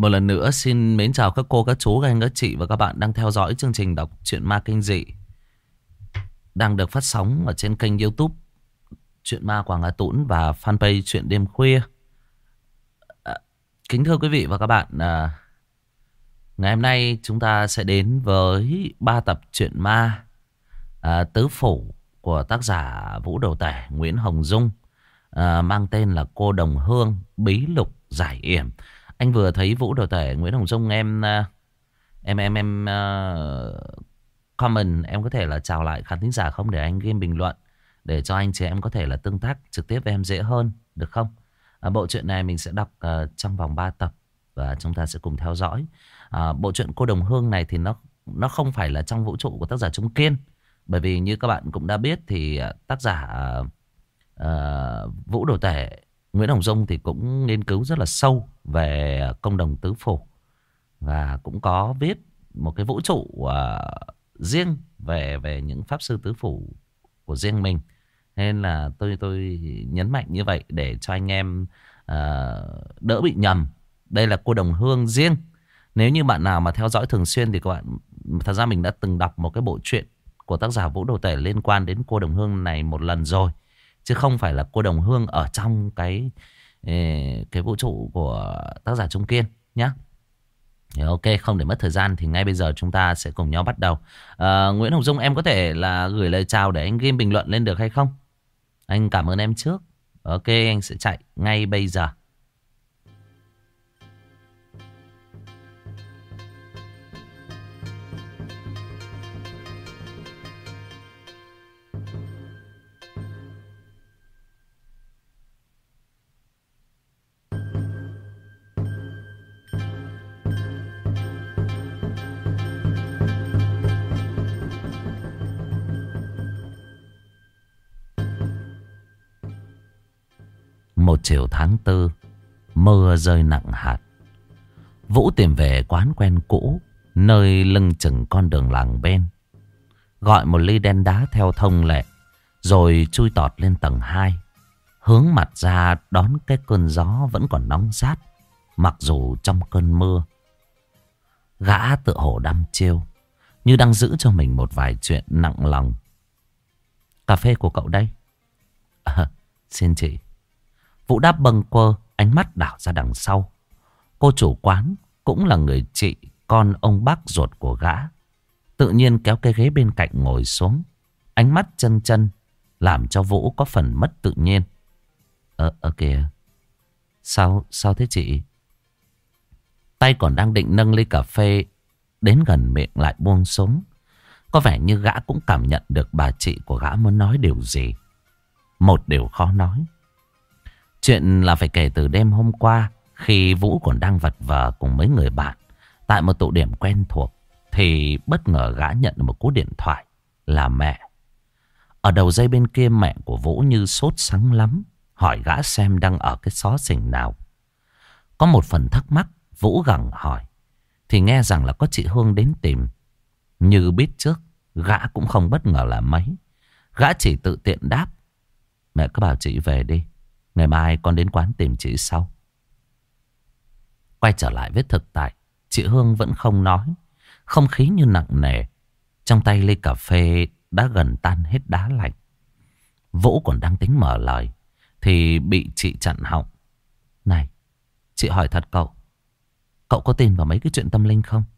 Một lần nữa xin mến chào các cô, các chú, các anh, các chị và các bạn đang theo dõi chương trình đọc truyện ma kinh dị đang được phát sóng ở trên kênh YouTube Truyện Ma Quảng Hà Tũng và fanpage Truyện Đêm Khuya. Kính thưa quý vị và các bạn, ngày hôm nay chúng ta sẽ đến với 3 tập truyện ma tứ phủ của tác giả Vũ Đầu Tể, Nguyễn Hồng Dung, mang tên là Cô Đồng Hương, Bí Lục, Giải Yểm. Anh vừa thấy Vũ Đầu Tể, Nguyễn Hồng Dung, em comment, em có thể là chào lại khán thính giả không, để anh ghi bình luận để cho anh chị em có thể là tương tác trực tiếp với em dễ hơn, được không? Bộ truyện này mình sẽ đọc trong vòng 3 tập và chúng ta sẽ cùng theo dõi. Bộ truyện Cô Đồng Hương này thì nó không phải là trong vũ trụ của tác giả Trung Kiên, bởi vì như các bạn cũng đã biết thì tác giả Vũ Đầu Tể, Nguyễn Hồng Dung thì cũng nghiên cứu rất là sâu về công đồng tứ phủ và cũng có viết một cái vũ trụ riêng về những pháp sư tứ phủ của riêng mình. Nên là tôi nhấn mạnh như vậy để cho anh em đỡ bị nhầm. Đây là Cô Đồng Hương riêng. Nếu như bạn nào mà theo dõi thường xuyên thì các bạn, thật ra mình đã từng đọc một cái bộ truyện của tác giả Vũ Đầu Tể liên quan đến Cô Đồng Hương này một lần rồi, chứ không phải là Cô Đồng Hương ở trong cái vũ trụ của tác giả Trung Kiên nhé. Ok, không để mất thời gian thì ngay bây giờ chúng ta sẽ cùng nhau bắt đầu. Nguyễn Hồng Dung, em có thể là gửi lời chào để anh ghi bình luận lên được hay không? Anh cảm ơn em trước. Ok, anh sẽ chạy ngay bây giờ. Một chiều tháng 4, mưa rơi nặng hạt. Vũ tìm về quán quen cũ, nơi lưng chừng con đường làng bên. Gọi một ly đen đá theo thông lệ, rồi chui tọt lên tầng 2. Hướng mặt ra đón cái cơn gió vẫn còn nóng rát, mặc dù trong cơn mưa. Gã tựa hồ đăm chiêu, như đang giữ cho mình một vài chuyện nặng lòng. Cà phê của cậu đây. Xin chị. Vũ đáp bâng quơ, ánh mắt đảo ra đằng sau. Cô chủ quán cũng là người chị con ông bác ruột của gã, tự nhiên kéo cái ghế bên cạnh ngồi xuống. Ánh mắt chân chân làm cho Vũ có phần mất tự nhiên. Kìa. Sao thế chị? Tay còn đang định nâng ly cà phê đến gần miệng lại buông xuống. Có vẻ như gã cũng cảm nhận được bà chị của gã muốn nói điều gì. Một điều khó nói. Chuyện là phải kể từ đêm hôm qua, khi Vũ còn đang vật vờ cùng mấy người bạn tại một tụ điểm quen thuộc, thì bất ngờ gã nhận được một cú điện thoại là mẹ. Ở đầu dây bên kia mẹ của Vũ như sốt sắng lắm, hỏi gã xem đang ở cái xó xỉnh nào. Có một phần thắc mắc, Vũ gặng hỏi thì nghe rằng là có chị Hương đến tìm. Như biết trước, gã cũng không bất ngờ là mấy. Gã chỉ tự tiện đáp: mẹ cứ bảo chị về đi, ngày mai con đến quán tìm chị sau. Quay trở lại với thực tại, chị Hương vẫn không nói. Không khí như nặng nề. Trong tay ly cà phê đã gần tan hết đá lạnh. Vũ còn đang tính mở lời thì bị chị chặn họng. Này, chị hỏi thật cậu có tin vào mấy cái chuyện tâm linh không?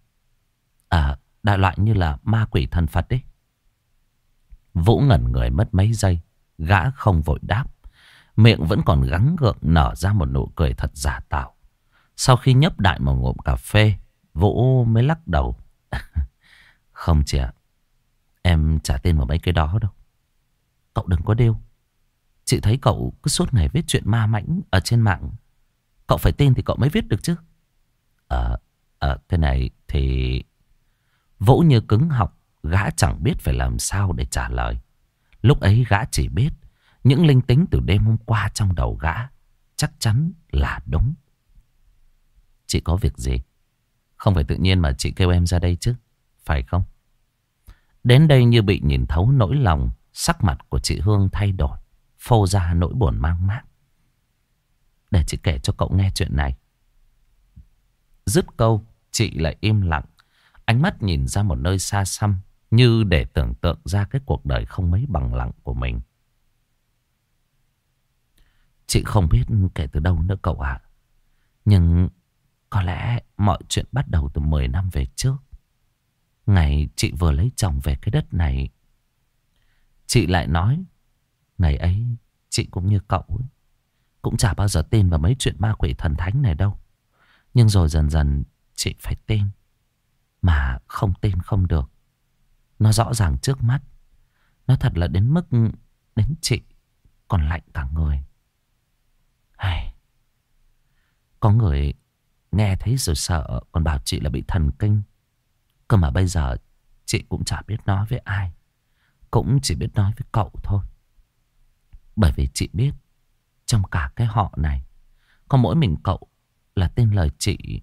Đại loại như là ma quỷ thần Phật đấy. Vũ ngẩn người mất mấy giây. Gã không vội đáp, miệng vẫn còn gắng gượng nở ra một nụ cười thật giả tạo. Sau khi nhấp đại một ngụm cà phê, Vũ mới lắc đầu. Không chị ạ, em chả tin vào mấy cái đó đâu. Cậu đừng có đêu. Chị thấy cậu cứ suốt ngày viết chuyện ma mãnh ở trên mạng. Cậu phải tin thì cậu mới viết được chứ. Thế này thì... Vũ như cứng họng, gã chẳng biết phải làm sao để trả lời. Lúc ấy gã chỉ biết những linh tính từ đêm hôm qua trong đầu gã chắc chắn là đúng. Chị có việc gì? Không phải tự nhiên mà chị kêu em ra đây chứ, phải không? Đến đây như bị nhìn thấu nỗi lòng, sắc mặt của chị Hương thay đổi, phô ra nỗi buồn mang mát. Để chị kể cho cậu nghe chuyện này. Dứt câu, chị lại im lặng. Ánh mắt nhìn ra một nơi xa xăm, như để tưởng tượng ra cái cuộc đời không mấy bằng lặng của mình. Chị không biết kể từ đâu nữa cậu ạ. Nhưng có lẽ mọi chuyện bắt đầu từ 10 năm về trước. Ngày chị vừa lấy chồng về cái đất này. Chị lại nói, ngày ấy chị cũng như cậu ấy, cũng chả bao giờ tin vào mấy chuyện ma quỷ thần thánh này đâu. Nhưng rồi dần dần chị phải tin. Mà không tin không được. Nó rõ ràng trước mắt. Nó thật là đến mức đến chị còn lạnh cả người. Hay, có người nghe thấy rồi sợ, còn bảo chị là bị thần kinh. Cơ mà bây giờ chị cũng chả biết nói với ai. Cũng chỉ biết nói với cậu thôi. Bởi vì chị biết trong cả cái họ này có mỗi mình cậu là tin lời chị.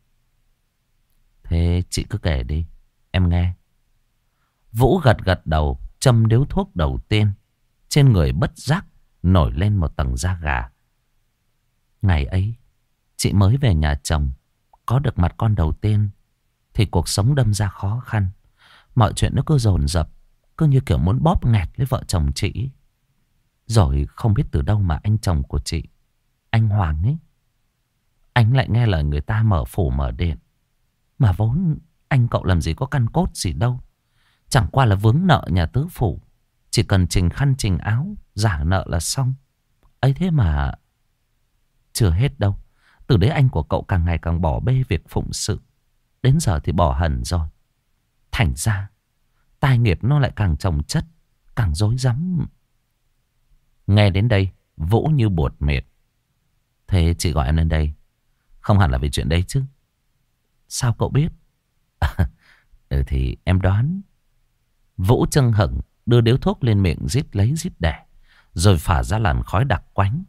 Thế chị cứ kể đi, em nghe. Vũ gật gật đầu, châm điếu thuốc đầu tiên. Trên người bất giác nổi lên một tầng da gà. Ngày ấy chị mới về nhà chồng, có được mặt con đầu tiên thì cuộc sống đâm ra khó khăn. Mọi chuyện nó cứ dồn dập, cứ như kiểu muốn bóp nghẹt lấy vợ chồng chị. Rồi không biết từ đâu mà anh chồng của chị, anh Hoàng ấy, anh lại nghe lời người ta mở phủ mở điện. Mà vốn anh cậu làm gì có căn cốt gì đâu. Chẳng qua là vướng nợ nhà tứ phủ. Chỉ cần trình khăn trình áo, giả nợ là xong. Ấy thế mà chưa hết đâu. Từ đấy anh của cậu càng ngày càng bỏ bê việc phụng sự. Đến giờ thì bỏ hẳn rồi. Thành ra tai nghiệp nó lại càng chồng chất, càng rối rắm. Nghe đến đây Vũ như buột miệt. Thế chị gọi em lên đây không hẳn là vì chuyện đấy chứ? Sao cậu biết? Thì em đoán. Vũ chưng hửng đưa điếu thuốc lên miệng rít lấy rít đẻ, rồi phả ra làn khói đặc quánh.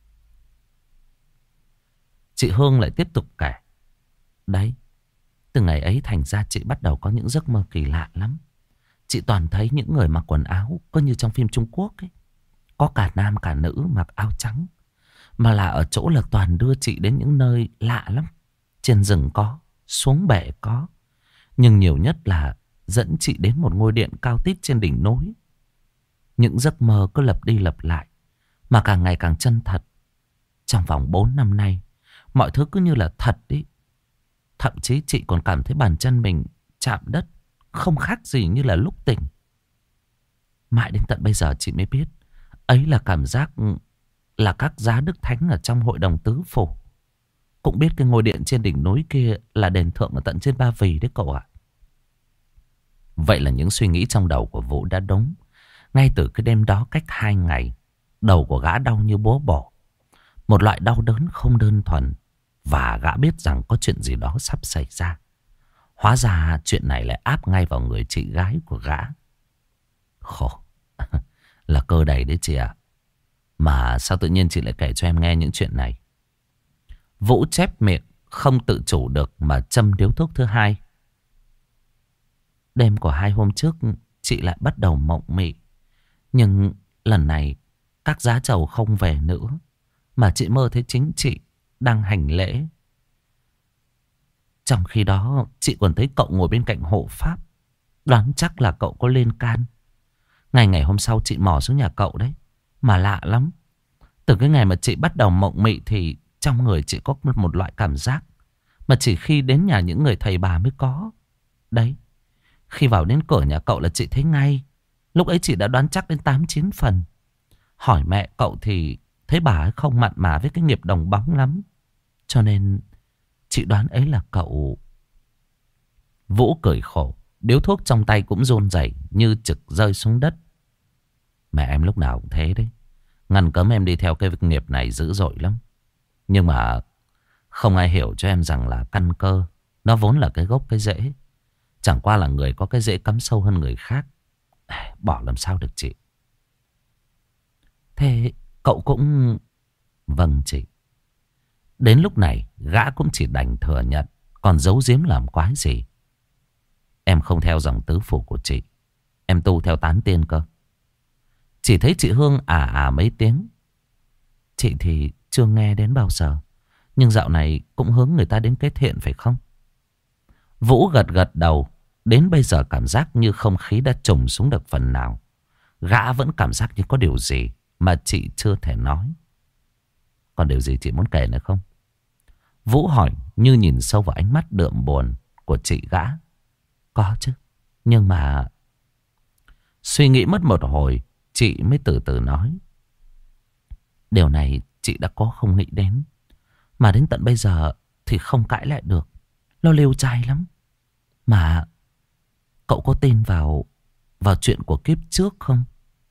Chị Hương lại tiếp tục kể. Đấy, từ ngày ấy thành ra chị bắt đầu có những giấc mơ kỳ lạ lắm. Chị toàn thấy những người mặc quần áo có như trong phim Trung Quốc ấy. Có cả nam cả nữ mặc áo trắng. Mà là ở chỗ là toàn đưa chị đến những nơi lạ lắm. Trên rừng có, xuống bể có. Nhưng nhiều nhất là dẫn chị đến một ngôi điện cao tít trên đỉnh núi. Những giấc mơ cứ lặp đi lặp lại, mà càng ngày càng chân thật. Trong vòng 4 năm nay, mọi thứ cứ như là thật ý. Thậm chí chị còn cảm thấy bàn chân mình chạm đất không khác gì như là lúc tỉnh. Mãi đến tận bây giờ chị mới biết ấy là cảm giác là các giá đức thánh ở trong hội đồng tứ phủ. Cũng biết cái ngôi điện trên đỉnh núi kia là đền thượng ở tận trên Ba Vì đấy cậu ạ. Vậy là những suy nghĩ trong đầu của Vũ đã đúng. Ngay từ cái đêm đó cách 2 ngày, đầu của gã đau như búa bổ. Một loại đau đớn không đơn thuần. Và gã biết rằng có chuyện gì đó sắp xảy ra. Hóa ra chuyện này lại áp ngay vào người chị gái của gã. Khổ. Là cơ đầy đấy chị ạ. Mà sao tự nhiên chị lại kể cho em nghe những chuyện này? Vũ chép miệng, không tự chủ được mà châm điếu thuốc thứ hai. Đêm của 2 hôm trước chị lại bắt đầu mộng mị. Nhưng lần này các giá trầu không về nữa, mà chị mơ thấy chính chị đang hành lễ. Trong khi đó chị còn thấy cậu ngồi bên cạnh hộ pháp. Đoán chắc là cậu có lên can. Ngày hôm sau chị mò xuống nhà cậu đấy. Mà lạ lắm. Từ cái ngày mà chị bắt đầu mộng mị thì trong người chị có một loại cảm giác mà chỉ khi đến nhà những người thầy bà mới có. Đấy, khi vào đến cửa nhà cậu là chị thấy ngay. Lúc ấy chị đã đoán chắc đến 8-9 phần. Hỏi mẹ cậu thì thấy bà ấy không mặn mà với cái nghiệp đồng bóng lắm. Cho nên chị đoán ấy là cậu. Vũ cười khổ. Điếu thuốc trong tay cũng run rẩy như trực rơi xuống đất. Mẹ em lúc nào cũng thế đấy. Ngăn cấm em đi theo cái nghiệp này dữ dội lắm. Nhưng mà không ai hiểu cho em rằng là căn cơ nó vốn là cái gốc cái rễ. Chẳng qua là người có cái rễ cắm sâu hơn người khác. Bỏ làm sao được chị. Thế cậu cũng... Vâng chị. Đến lúc này gã cũng chỉ đành thừa nhận. Còn giấu giếm làm quái gì. Em không theo dòng tứ phủ của chị. Em tu theo tán tiên cơ. Chỉ thấy chị Hương mấy tiếng. Chị thì chưa nghe đến bao giờ. Nhưng dạo này cũng hướng người ta đến cái thiện phải không? Vũ gật gật đầu. Đến bây giờ cảm giác như không khí đã trùng xuống được phần nào. Gã vẫn cảm giác như có điều gì mà chị chưa thể nói. Còn điều gì chị muốn kể nữa không? Vũ hỏi như nhìn sâu vào ánh mắt đượm buồn của chị gã. Có chứ. Nhưng mà... Suy nghĩ mất một hồi, chị mới từ từ nói. Điều này chị đã có không nghĩ đến. Mà đến tận bây giờ thì không cãi lại được. Nó liêu trai lắm. Mà cậu có tin vào chuyện của kiếp trước không?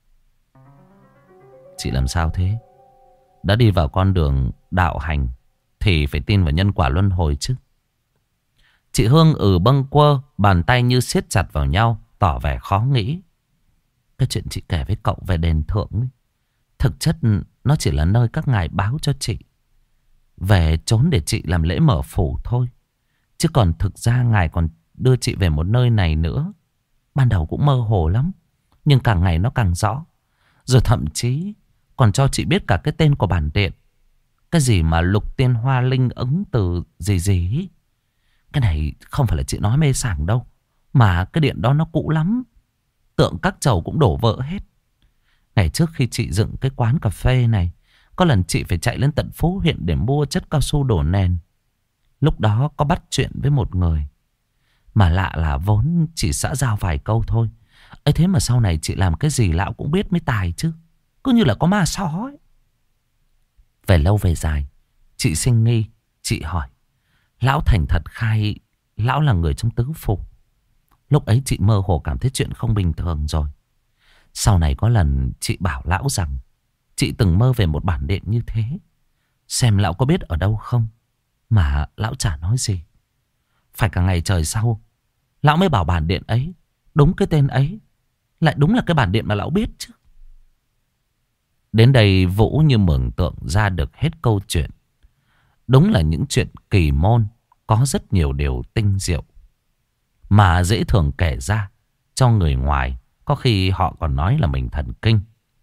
Chị làm sao thế? Đã đi vào con đường đạo hành thì phải tin vào nhân quả luân hồi chứ. Chị Hương bâng quơ, bàn tay như siết chặt vào nhau, tỏ vẻ khó nghĩ. Cái chuyện chị kể với cậu về đền thượng ấy, thực chất nó chỉ là nơi các ngài báo cho chị về trốn để chị làm lễ mở phủ thôi. Chứ còn thực ra ngài còn đưa chị về một nơi này nữa. Ban đầu cũng mơ hồ lắm, nhưng càng ngày nó càng rõ. Rồi thậm chí còn cho chị biết cả cái tên của bản điện. Cái gì mà lục tiên hoa linh ứng từ gì gì ý. Cái này không phải là chị nói mê sảng đâu. Mà cái điện đó nó cũ lắm. Tượng các chầu cũng đổ vỡ hết. Ngày trước khi chị dựng cái quán cà phê này, có lần chị phải chạy lên tận phố huyện để mua chất cao su đổ nền. Lúc đó có bắt chuyện với một người. Mà lạ là vốn chỉ xã giao vài câu thôi. Ấy thế mà sau này chị làm cái gì lão cũng biết mới tài chứ. Cứ như là có ma só ấy. Về lâu về dài, chị sinh nghi. Chị hỏi. Lão thành thật khai lão là người trong tứ phủ. Lúc ấy chị mơ hồ cảm thấy chuyện không bình thường rồi. Sau này có lần chị bảo lão rằng chị từng mơ về một bản điện như thế. Xem lão có biết ở đâu không. Mà lão chả nói gì. Phải cả ngày trời sau lão mới bảo bản điện ấy, đúng cái tên ấy, lại đúng là cái bản điện mà lão biết chứ. Đến đây Vũ như mường tượng ra được hết câu chuyện. Đúng là những chuyện kỳ môn có rất nhiều điều tinh diệu mà dễ thường kể ra cho người ngoài. Có khi họ còn nói là mình thần kinh.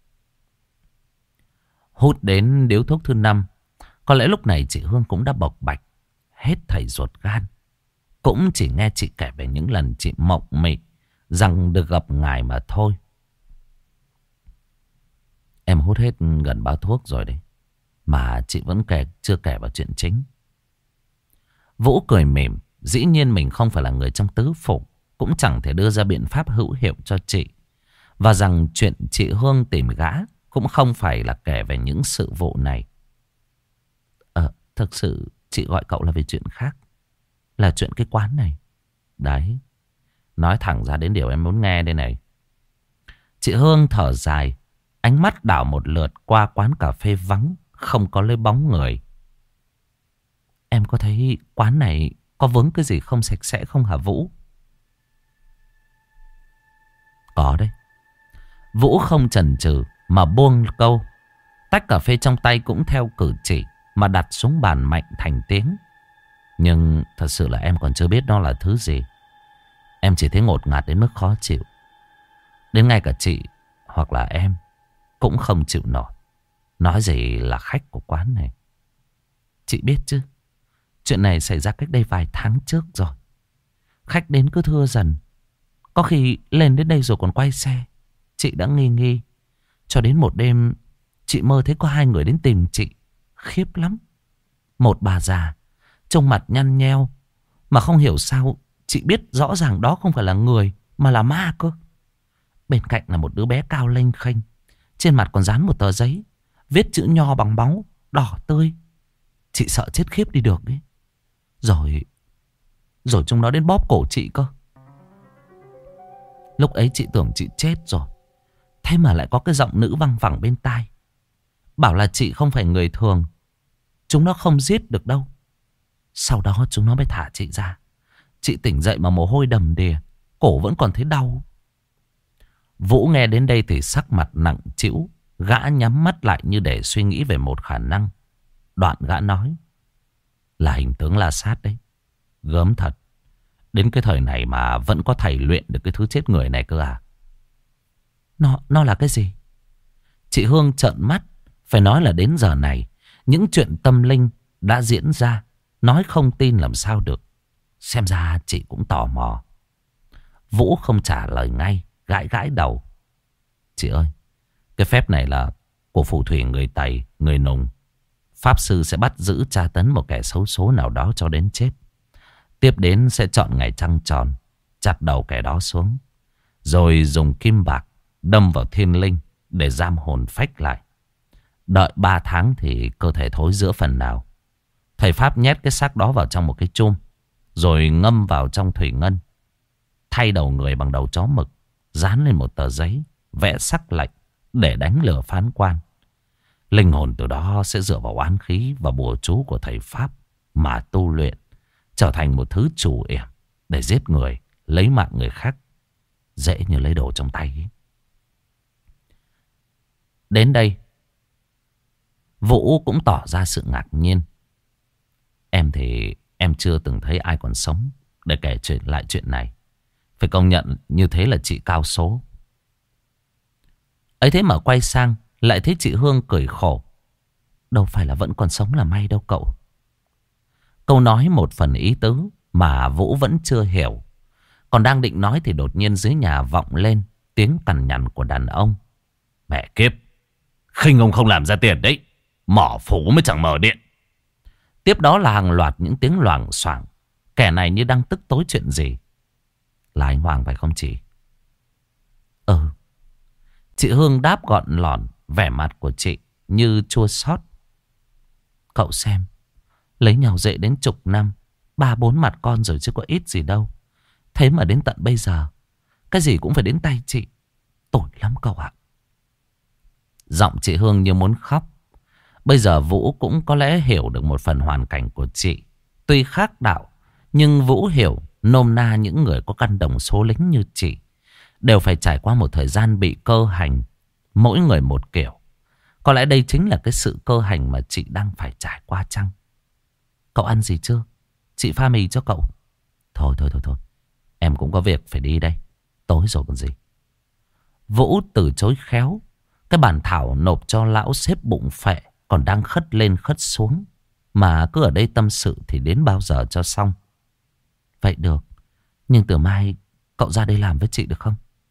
Hút đến điếu thuốc thứ 5, có lẽ lúc này chị Hương cũng đã bộc bạch hết thảy ruột gan. Cũng chỉ nghe chị kể về những lần chị mộng mị rằng được gặp ngài mà thôi. Em hút hết gần bao thuốc rồi đấy, mà chị vẫn chưa kể vào chuyện chính. Vũ cười mỉm. Dĩ nhiên mình không phải là người trong tứ phủ, cũng chẳng thể đưa ra biện pháp hữu hiệu cho chị. Và rằng chuyện chị Hương tìm gã cũng không phải là kể về những sự vụ này. Thực sự chị gọi cậu là về chuyện khác. Là chuyện cái quán này. Đấy, nói thẳng ra đến điều em muốn nghe đây này. Chị Hương thở dài, ánh mắt đảo một lượt qua quán cà phê vắng, không có lấy bóng người. Em có thấy quán này có vướng cái gì không sạch sẽ không hả Vũ? Có đấy. Vũ không chần chừ mà buông câu. Tách cà phê trong tay cũng theo cử chỉ mà đặt xuống bàn mạnh thành tiếng. Nhưng thật sự là em còn chưa biết đó là thứ gì. Em chỉ thấy ngột ngạt đến mức khó chịu. Đến ngay cả chị hoặc là em cũng không chịu nổi. Nói gì là khách của quán này. Chị biết chứ, chuyện này xảy ra cách đây vài tháng trước rồi. Khách đến cứ thưa dần. Có khi lên đến đây rồi còn quay xe. Chị đã nghi nghi. Cho đến một đêm chị mơ thấy có 2 người đến tìm chị. Khiếp lắm. Một bà già trông mặt nhăn nheo, mà không hiểu sao chị biết rõ ràng đó không phải là người mà là ma cơ. Bên cạnh là một đứa bé cao lênh khênh, trên mặt còn dán một tờ giấy viết chữ nho bằng máu đỏ tươi. Chị sợ chết khiếp đi được đấy. Rồi chúng nó đến bóp cổ chị cơ. Lúc ấy chị tưởng chị chết rồi. Thế mà lại có cái giọng nữ văng vẳng bên tai, bảo là chị không phải người thường, chúng nó không giết được đâu. Sau đó chúng nó mới thả chị ra. Chị tỉnh dậy mà mồ hôi đầm đìa, cổ vẫn còn thấy đau. Vũ nghe đến đây thì sắc mặt nặng trĩu. Gã nhắm mắt lại như để suy nghĩ về một khả năng. Đoạn gã nói, là hình tướng La Sát đấy. Gớm thật. Đến cái thời này mà vẫn có thầy luyện được cái thứ chết người này cơ à? Nó là cái gì? Chị Hương trợn mắt. Phải nói là đến giờ này, những chuyện tâm linh đã diễn ra. Nói không tin làm sao được. Xem ra chị cũng tò mò. Vũ không trả lời ngay, gãi gãi đầu. Chị ơi, cái phép này là của phù thủy người Tây, người Nùng. Pháp sư sẽ bắt giữ tra tấn một kẻ xấu số nào đó cho đến chết. Tiếp đến sẽ chọn ngày trăng tròn, chặt đầu kẻ đó xuống, rồi dùng kim bạc đâm vào thiên linh để giam hồn phách lại. Đợi 3 tháng thì cơ thể thối rữa phần nào. Thầy Pháp nhét cái xác đó vào trong một cái chum, rồi ngâm vào trong thủy ngân. Thay đầu người bằng đầu chó mực, dán lên một tờ giấy, vẽ sắc lệnh để đánh lừa phán quan. Linh hồn từ đó sẽ dựa vào oán khí và bùa chú của thầy Pháp mà tu luyện, trở thành một thứ chủ yểm để giết người, lấy mạng người khác, dễ như lấy đồ trong tay ấy. Đến đây, Vũ cũng tỏ ra sự ngạc nhiên. Em thì em chưa từng thấy ai còn sống để kể lại chuyện này. Phải công nhận như thế là chị cao số. Ấy thế mà quay sang lại thấy chị Hương cười khổ. Đâu phải là vẫn còn sống là may đâu cậu. Câu nói một phần ý tứ mà Vũ vẫn chưa hiểu. Còn đang định nói thì đột nhiên dưới nhà vọng lên tiếng cằn nhằn của đàn ông. Mẹ kiếp, khinh ông không làm ra tiền đấy. Mỏ phủ mới chẳng mở điện. Tiếp đó là hàng loạt những tiếng loảng xoảng. Kẻ này như đang tức tối chuyện gì. Là anh Hoàng phải không chị? Ừ. Chị Hương đáp gọn lỏn, vẻ mặt của chị như chua xót. Cậu xem, lấy nhau dễ đến chục năm, 3-4 mặt con rồi chứ có ít gì đâu. Thế mà đến tận bây giờ, cái gì cũng phải đến tay chị. Tội lắm cậu ạ. Giọng chị Hương như muốn khóc. Bây giờ Vũ cũng có lẽ hiểu được một phần hoàn cảnh của chị. Tuy khác đạo, nhưng Vũ hiểu nôm na những người có căn đồng số lính như chị đều phải trải qua một thời gian bị cơ hành, mỗi người một kiểu. Có lẽ đây chính là cái sự cơ hành mà chị đang phải trải qua chăng? Cậu ăn gì chưa? Chị pha mì cho cậu. Thôi. Em cũng có việc phải đi đây. Tối rồi còn gì. Vũ từ chối khéo. Cái bản thảo nộp cho lão xếp bụng phệ còn đang khất lên khất xuống. Mà cứ ở đây tâm sự thì đến bao giờ cho xong. Vậy được. Nhưng từ mai cậu ra đây làm với chị được không?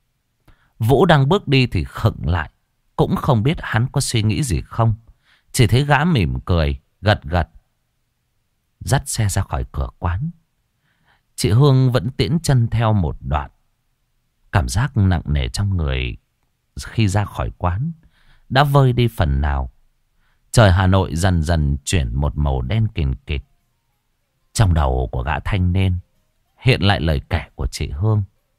Vũ đang bước đi thì khựng lại. Cũng không biết hắn có suy nghĩ gì không. Chỉ thấy gã mỉm cười, gật gật, dắt xe ra khỏi cửa quán. Chị Hương vẫn tiễn chân theo một đoạn. Cảm giác nặng nề trong người khi ra khỏi quán đã vơi đi phần nào. Trời Hà Nội dần dần chuyển một màu đen kìn kịt. Trong đầu của gã thanh niên hiện lại lời kể của chị Hương.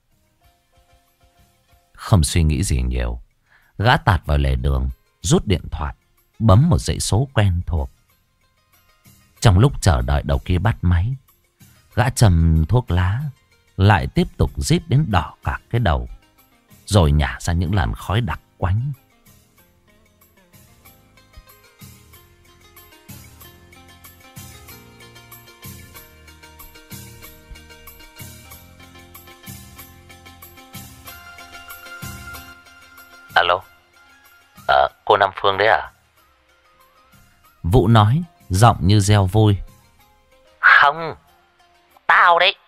Không suy nghĩ gì nhiều, gã tạt vào lề đường, rút điện thoại, bấm một dãy số quen thuộc. Trong lúc chờ đợi đầu kia bắt máy, gã châm thuốc lá, lại tiếp tục rít đến đỏ cả cái đầu, rồi nhả ra những làn khói đặc quánh. Alo, cô Nam Phương đấy à? Vũ nói, giọng như reo vui. Không, tao đấy.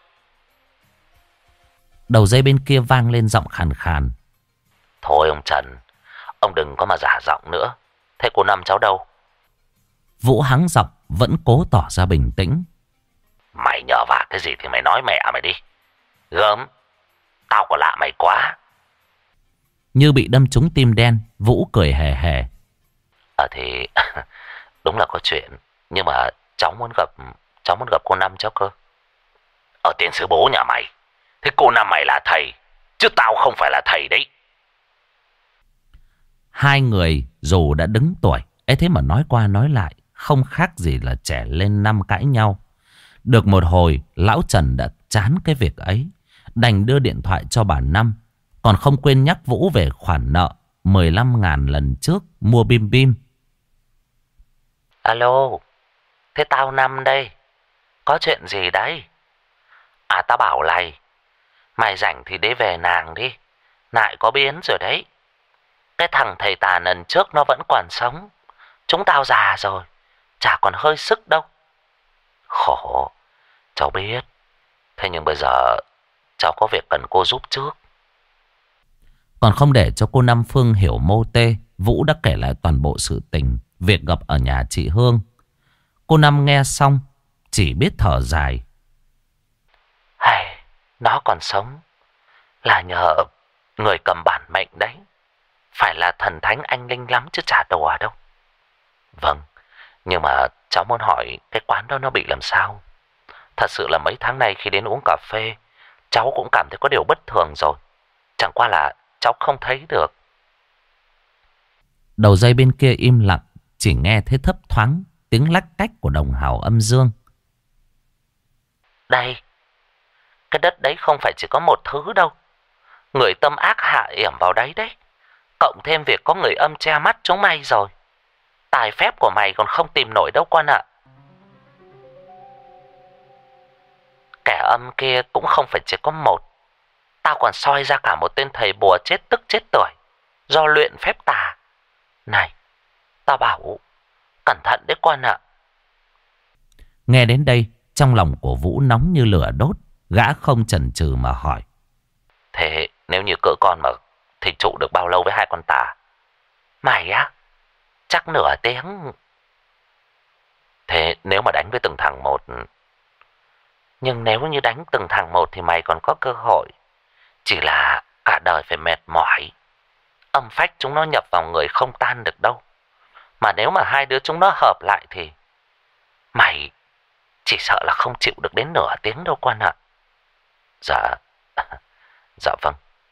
Đầu dây bên kia vang lên giọng khàn khàn. Thôi ông Trần, ông đừng có mà giả giọng nữa. Thế cô Năm cháu đâu? Vũ hắng giọng vẫn cố tỏ ra bình tĩnh. Mày nhờ vả cái gì thì mày nói mẹ mày đi. Gớm, tao còn lạ mày quá. Như bị đâm trúng tim đen, Vũ cười hề hề. Thì đúng là có chuyện, nhưng mà cháu muốn gặp cô Năm cháu cơ. Tiền sư bố nhà mày. Thế cô Năm mày là thầy, chứ tao không phải là thầy đấy. Hai người dù đã đứng tuổi, ấy thế mà nói qua nói lại không khác gì là trẻ lên năm cãi nhau. Được một hồi, lão Trần đã chán cái việc ấy, đành đưa điện thoại cho bà Năm. Còn không quên nhắc Vũ về khoản nợ 15.000 lần trước mua bim bim. Alo, thế tao Năm đây. Có chuyện gì đấy? Tao bảo này, mày rảnh thì để về nàng đi. Nại có biến rồi đấy. Cái thằng thầy tà lần trước nó vẫn còn sống. Chúng tao già rồi, chả còn hơi sức đâu. Khổ, cháu biết. Thế nhưng bây giờ cháu có việc cần cô giúp trước. Còn không để cho cô Năm Phương hiểu mô tê, Vũ đã kể lại toàn bộ sự tình, việc gặp ở nhà chị Hương. Cô Năm nghe xong chỉ biết thở dài. Hay, nó còn sống là nhờ người cầm bản mệnh đấy. Phải là thần thánh anh linh lắm chứ chả đùa đâu. Vâng, nhưng mà cháu muốn hỏi cái quán đó nó bị làm sao? Thật sự là mấy tháng nay khi đến uống cà phê, cháu cũng cảm thấy có điều bất thường rồi. Chẳng qua là cháu không thấy được. Đầu dây bên kia im lặng, chỉ nghe thấy thấp thoáng tiếng lách cách của đồng hào âm dương. Đây, cái đất đấy không phải chỉ có một thứ đâu. Người tâm ác hạ yểm vào đấy đấy. Cộng thêm việc có người âm che mắt chúng mày rồi. Tài phép của mày còn không tìm nổi đâu con ạ. Kẻ âm kia cũng không phải chỉ có một. Tao còn soi ra cả một tên thầy bùa chết tức chết tuổi do luyện phép tà. Này, tao bảo cẩn thận đấy con ạ. Nghe đến đây, trong lòng của Vũ nóng như lửa đốt. Gã không chần chừ mà hỏi. Thế nếu như cỡ con mà thì trụ được bao lâu với hai con tà? Mày á, chắc nửa tiếng. Thế nếu mà đánh với từng thằng một. Nhưng nếu như đánh từng thằng một thì mày còn có cơ hội. Chỉ là cả đời phải mệt mỏi. Âm phách chúng nó nhập vào người không tan được đâu. Mà nếu mà hai đứa chúng nó hợp lại thì mày chỉ sợ là không chịu được đến nửa tiếng đâu con ạ. Dạ, dạ vâng.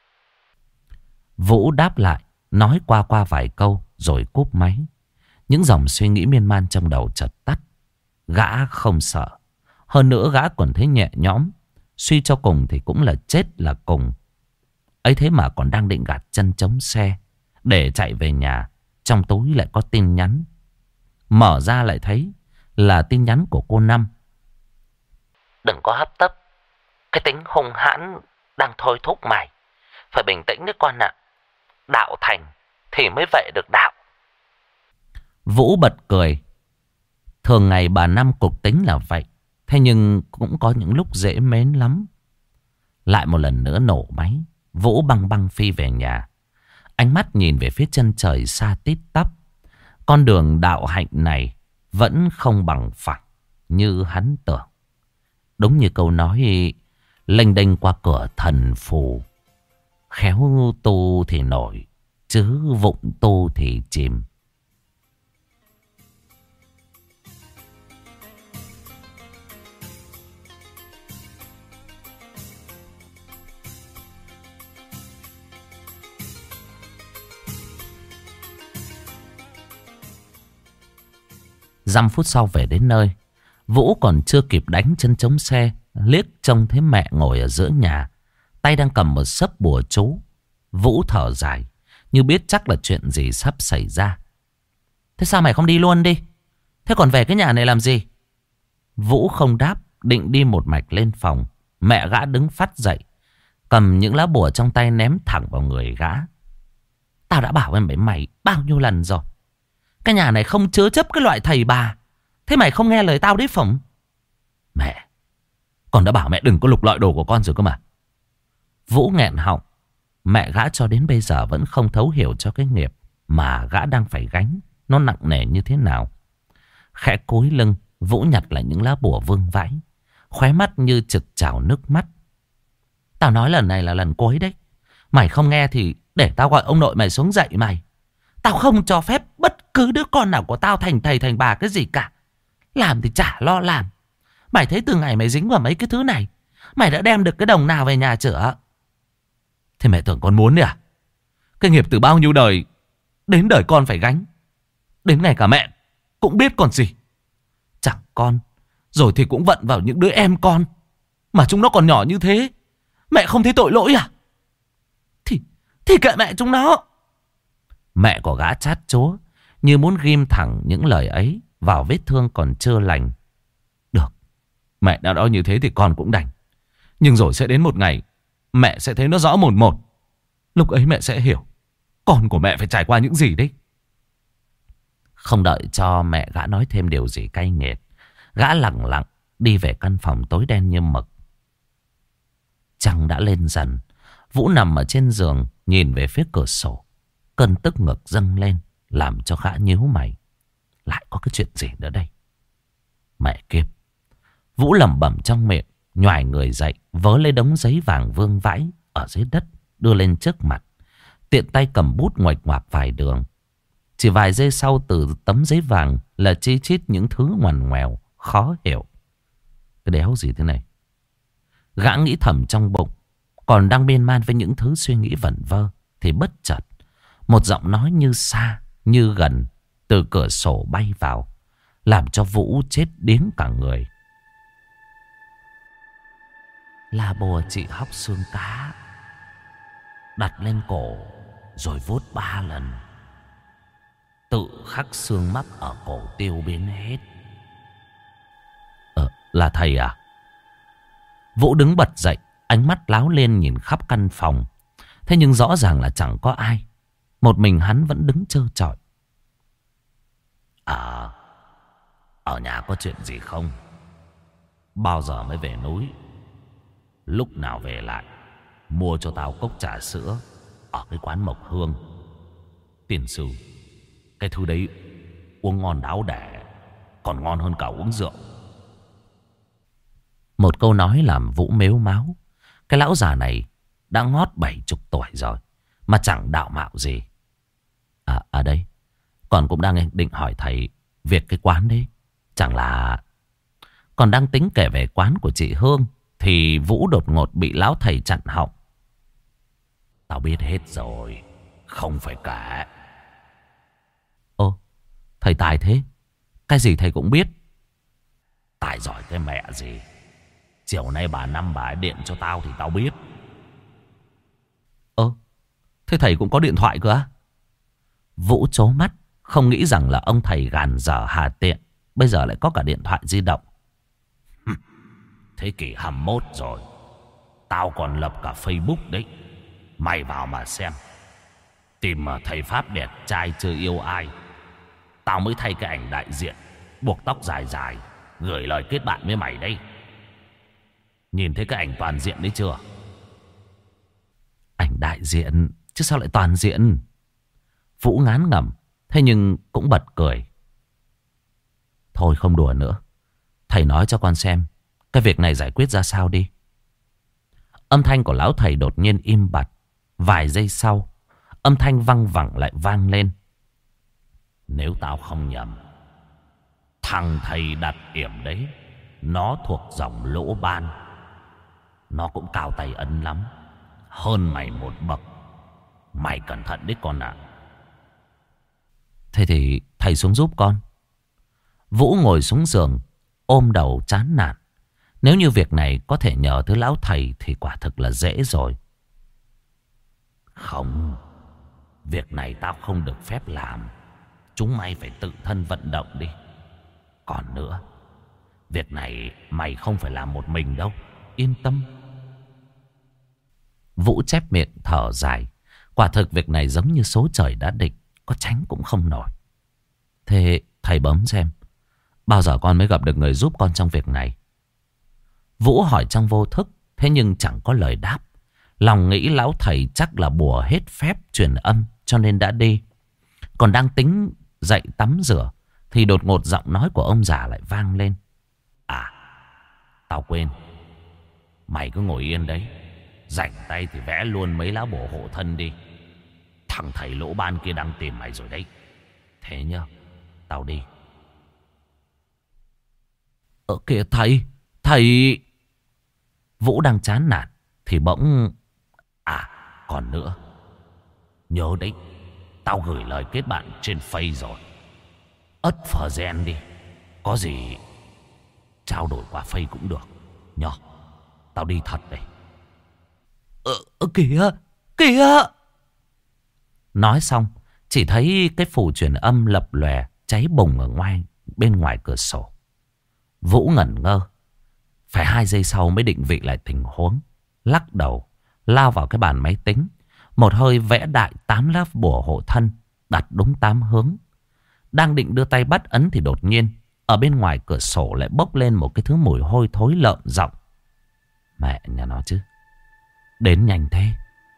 Vũ đáp lại, nói qua vài câu rồi cúp máy. Những dòng suy nghĩ miên man trong đầu chợt tắt. Gã không sợ. Hơn nữa gã còn thấy nhẹ nhõm. Suy cho cùng thì cũng là chết là cùng. Ấy thế mà còn đang định gạt chân chống xe để chạy về nhà. Trong túi lại có tin nhắn. Mở ra lại thấy là tin nhắn của cô Năm. Đừng có hấp tấp. Cái tính hung hãn đang thôi thúc mày. Phải bình tĩnh đấy con ạ. Đạo thành thì mới vệ được đạo. Vũ bật cười. Thường ngày bà Năm cục tính là vậy. Thế nhưng cũng có những lúc dễ mến lắm. Lại một lần nữa nổ máy. Vũ băng băng phi về nhà. Ánh mắt nhìn về phía chân trời xa tít tắp. Con đường đạo hạnh này vẫn không bằng phẳng như hắn tưởng. Đúng như câu nói lênh đênh qua cửa thần phù. Khéo tu thì nổi, chứ vụng tu thì chìm. Dăm phút sau về đến nơi, Vũ còn chưa kịp đánh chân chống xe, liếc trông thấy mẹ ngồi ở giữa nhà, tay đang cầm một xấp bùa chú. Vũ thở dài, như biết chắc là chuyện gì sắp xảy ra. Thế sao mày không đi luôn đi? Thế còn về cái nhà này làm gì? Vũ không đáp, định đi một mạch lên phòng. Mẹ gã đứng phắt dậy, cầm những lá bùa trong tay ném thẳng vào người gã. Tao đã bảo em với mày bao nhiêu lần rồi. Cái nhà này không chứa chấp cái loại thầy bà. Thế mày không nghe lời tao đấy phỏng. Mẹ, con đã bảo mẹ đừng có lục lọi đồ của con rồi cơ mà. Vũ nghẹn họng. Mẹ gã cho đến bây giờ vẫn không thấu hiểu cho cái nghiệp mà gã đang phải gánh nó nặng nề như thế nào. Khẽ cúi lưng, Vũ nhặt lại những lá bùa vương vãi, khóe mắt như trực trào nước mắt. Tao nói lần này là lần cuối đấy. Mày không nghe thì để tao gọi ông nội mày xuống dạy mày. Tao không cho phép bất cứ đứa con nào của tao thành thầy thành bà cái gì cả. Làm thì chả lo làm. Mày thấy từ ngày mày dính vào mấy cái thứ này, mày đã đem được cái đồng nào về nhà chữa? Thế mẹ tưởng con muốn đấy à? Cái nghiệp từ bao nhiêu đời đến đời con phải gánh. Đến ngày cả mẹ cũng biết còn gì. Chẳng con rồi thì cũng vận vào những đứa em con mà chúng nó còn nhỏ như thế. Mẹ không thấy tội lỗi à? Thì kệ mẹ chúng nó. Mẹ của gã chát chúa, như muốn ghim thẳng những lời ấy vào vết thương còn chưa lành. Được, mẹ đã nói như thế thì con cũng đành. Nhưng rồi sẽ đến một ngày mẹ sẽ thấy nó rõ mồn một. Lúc ấy mẹ sẽ hiểu con của mẹ phải trải qua những gì đấy. Không đợi cho mẹ gã nói thêm điều gì cay nghiệt, gã lẳng lặng đi về căn phòng tối đen như mực. Trăng đã lên dần. Vũ nằm ở trên giường nhìn về phía cửa sổ. Cơn tức ngực dâng lên làm cho gã nhíu mày. Lại có cái chuyện gì nữa đây? Mẹ kiếp. Vũ lẩm bẩm trong miệng, nhoài người dậy, vớ lấy đống giấy vàng vương vãi ở dưới đất, đưa lên trước mặt, tiện tay cầm bút nguệch ngoạc vài đường. Chỉ vài giây sau, từ tấm giấy vàng là chi chít những thứ ngoằn ngoèo khó hiểu. Cái đéo gì thế này? Gã nghĩ thầm trong bụng, còn đang miên man với những thứ suy nghĩ vẩn vơ, thì bất chợt một giọng nói như xa như gần từ cửa sổ bay vào, làm cho Vũ chết điếng cả người. Là bùa chị hóc xương cá, đặt lên cổ rồi vuốt 3 lần, tự khắc xương mắc ở cổ tiêu biến hết. Là thầy à? Vũ đứng bật dậy, ánh mắt láo lên nhìn khắp căn phòng. Thế nhưng rõ ràng là chẳng có ai. Một mình hắn vẫn đứng trơ trọi. Ở nhà có chuyện gì không? Bao giờ mới về núi? Lúc nào về lại mua cho tao cốc trà sữa ở cái quán Mộc Hương. Tiền sư, cái thứ đấy uống ngon đáo đẻ, còn ngon hơn cả uống rượu. Một câu nói làm Vũ mếu máo. Cái lão già này đã ngót 70 tuổi rồi mà chẳng đạo mạo gì. À đây, còn cũng đang định hỏi thầy việc cái quán đấy. Chẳng là... Còn đang tính kể về quán của chị Hương thì Vũ đột ngột bị lão thầy chặn họng. Tao biết hết rồi, không phải cả. Ô, thầy tài thế? Cái gì thầy cũng biết? Tài giỏi cái mẹ gì. Chiều nay bà Năm bà ấy điện cho tao thì tao biết. Thế thầy cũng có điện thoại cơ á? Vũ trố mắt, không nghĩ rằng là ông thầy gàn dở hà tiện bây giờ lại có cả điện thoại di động. Thế kỷ 21 rồi, tao còn lập cả Facebook đấy. Mày vào mà xem. Tìm mà thầy Pháp đẹp trai chưa yêu ai. Tao mới thay cái ảnh đại diện, buộc tóc dài dài, gửi lời kết bạn với mày đây. Nhìn thấy cái ảnh toàn diện đấy chưa? Ảnh đại diện chứ sao lại toàn diện? Vũ ngán ngẩm, thế nhưng cũng bật cười. Thôi không đùa nữa, thầy nói cho con xem cái việc này giải quyết ra sao đi. Âm thanh của lão thầy đột nhiên im bặt. Vài giây sau, âm thanh văng vẳng lại vang lên. Nếu tao không nhầm, thằng thầy đặt yểm đấy, nó thuộc dòng Lỗ Ban. Nó cũng cao tay ấn lắm, hơn mày một bậc. Mày cẩn thận đấy con ạ. Thế thì thầy xuống giúp con. Vũ ngồi xuống giường, ôm đầu chán nản. Nếu như việc này có thể nhờ tới lão thầy thì quả thực là dễ rồi. Không, việc này tao không được phép làm. Chúng mày phải tự thân vận động đi. Còn nữa, việc này mày không phải làm một mình đâu, yên tâm. Vũ chép miệng thở dài. Quả thực việc này giống như số trời đã định, có tránh cũng không nổi. Thế thầy bấm xem, bao giờ con mới gặp được người giúp con trong việc này? Vũ hỏi trong vô thức, thế nhưng chẳng có lời đáp. Lòng nghĩ lão thầy chắc là bùa hết phép truyền âm cho nên đã đi. Còn đang tính dậy tắm rửa thì đột ngột giọng nói của ông già lại vang lên. À, tao quên. Mày cứ ngồi yên đấy, rảnh tay thì vẽ luôn mấy lá bùa hộ thân đi. Thằng thầy Lỗ Ban kia đang tìm mày rồi đấy. Thế nhá, tao đi. Kìa thầy. Vũ đang chán nản thì bỗng... À, còn nữa. Nhớ đấy, tao gửi lời kết bạn trên Face rồi. Ất phờ gen đi. Có gì trao đổi qua Face cũng được nhờ. Tao đi thật đây. Kìa. Nói xong, chỉ thấy cái phù truyền âm lập lòe cháy bùng ở bên ngoài cửa sổ. Vũ ngẩn ngơ. Phải 2 giây sau mới định vị lại tình huống. Lắc đầu, lao vào cái bàn máy tính. Một hơi vẽ đại 8 lá bùa hộ thân, đặt đúng 8 hướng. Đang định đưa tay bắt ấn thì đột nhiên ở bên ngoài cửa sổ lại bốc lên một cái thứ mùi hôi thối lợm giọng. Mẹ nhà nó chứ, đến nhanh thế.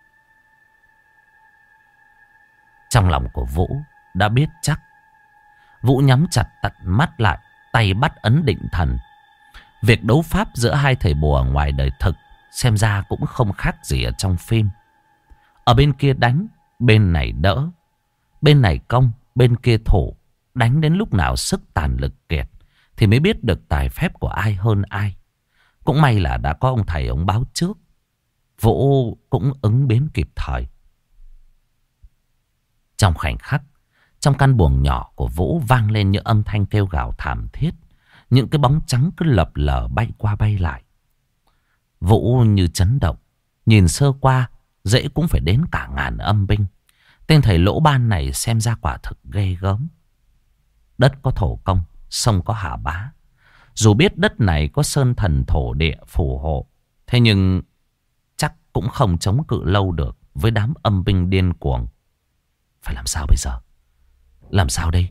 Trong lòng của Vũ đã biết chắc. Vũ nhắm chặt tận mắt lại, tay bắt ấn định thần. Việc đấu pháp giữa hai thầy bùa ở ngoài đời thực xem ra cũng không khác gì ở trong phim. Ở bên kia đánh, bên này đỡ. Bên này công, bên kia thủ. Đánh đến lúc nào sức tàn lực kiệt thì mới biết được tài phép của ai hơn ai. Cũng may là đã có ông thầy ông báo trước. Vũ cũng ứng biến kịp thời. Trong khoảnh khắc, trong căn buồng nhỏ của Vũ vang lên những âm thanh kêu gào thảm thiết. Những cái bóng trắng cứ lập lờ bay qua bay lại. Vũ như chấn động. Nhìn sơ qua, dễ cũng phải đến cả ngàn âm binh. Tên thầy Lỗ Ban này xem ra quả thực ghê gớm. Đất có thổ công, sông có hà bá. Dù biết đất này có sơn thần thổ địa phù hộ, thế nhưng chắc cũng không chống cự lâu được với đám âm binh điên cuồng. Phải làm sao bây giờ? Làm sao đây?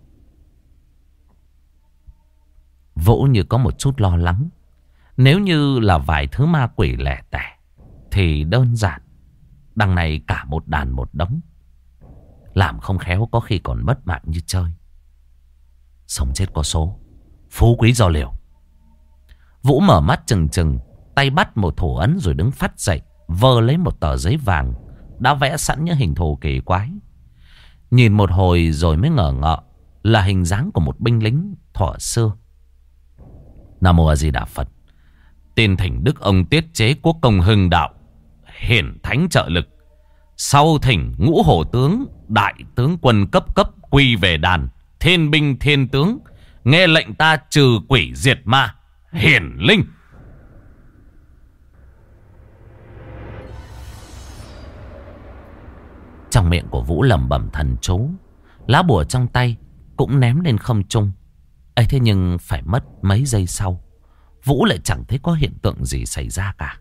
Vũ như có một chút lo lắng. Nếu như là vài thứ ma quỷ lẻ tẻ thì đơn giản. Đằng này cả một đàn một đống. Làm không khéo có khi còn mất mạng như chơi. Sống chết có số, phú quý do liều. Vũ mở mắt trừng trừng, tay bắt một thủ ấn rồi đứng phắt dậy, vơ lấy một tờ giấy vàng đã vẽ sẵn những hình thù kỳ quái. Nhìn một hồi rồi mới ngờ ngợ là hình dáng của một binh lính thuở xưa. Nam Mô A Di Đà Phật. Tin thỉnh Đức ông tiết chế quốc công hưng đạo, hiển thánh trợ lực. Sau thỉnh ngũ hổ tướng, đại tướng quân cấp cấp quy về đàn, thiên binh thiên tướng, nghe lệnh ta trừ quỷ diệt ma, hiển linh. Trong miệng của Vũ lẩm bẩm thần chú. Lá bùa trong tay cũng ném lên không trung. ấy thế nhưng phải mất mấy giây sau, Vũ lại chẳng thấy có hiện tượng gì xảy ra cả.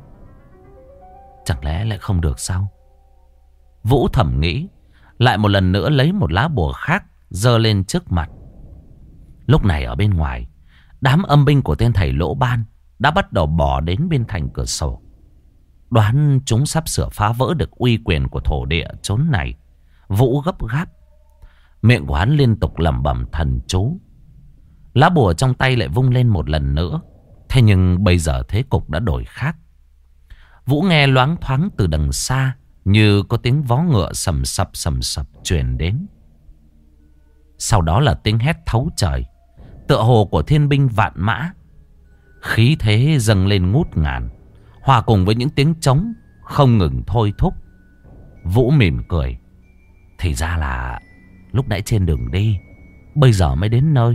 Chẳng lẽ lại không được sao? Vũ thầm nghĩ. Lại một lần nữa lấy một lá bùa khác giơ lên trước mặt. Lúc này ở bên ngoài, đám âm binh của tên thầy Lỗ Ban đã bắt đầu bỏ đến bên thành cửa sổ. Đoán chúng sắp sửa phá vỡ được uy quyền của thổ địa chốn này. Vũ gấp gáp. Miệng của hắn liên tục lẩm bẩm thần chú. Lá bùa trong tay lại vung lên một lần nữa. Thế nhưng bây giờ thế cục đã đổi khác. Vũ nghe loáng thoáng từ đằng xa như có tiếng vó ngựa sầm sập truyền đến. Sau đó là tiếng hét thấu trời, tựa hồ của thiên binh vạn mã. Khí thế dâng lên ngút ngàn, hòa cùng với những tiếng trống không ngừng thôi thúc. Vũ mỉm cười. Thì ra là lúc nãy trên đường đi, bây giờ mới đến nơi.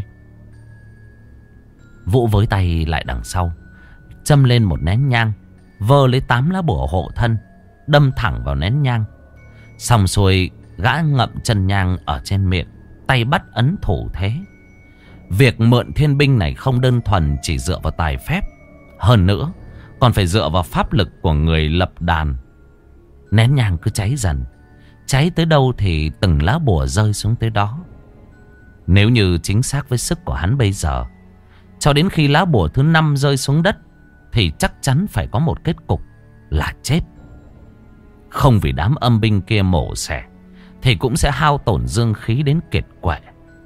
Vũ với tay lại đằng sau, châm lên một nén nhang, vơ lấy 8 lá bùa hộ thân, đâm thẳng vào nén nhang. Xong xuôi, gã ngậm chân nhang ở trên miệng, tay bắt ấn thủ thế. Việc mượn thiên binh này không đơn thuần chỉ dựa vào tài phép, hơn nữa còn phải dựa vào pháp lực của người lập đàn. Nén nhang cứ cháy dần, cháy tới đâu thì từng lá bùa rơi xuống tới đó. Nếu như chính xác với sức của hắn bây giờ, cho đến khi lá bùa thứ 5 rơi xuống đất thì chắc chắn phải có một kết cục là chết. Không vì đám âm binh kia mổ xẻ thì cũng sẽ hao tổn dương khí đến kiệt quệ.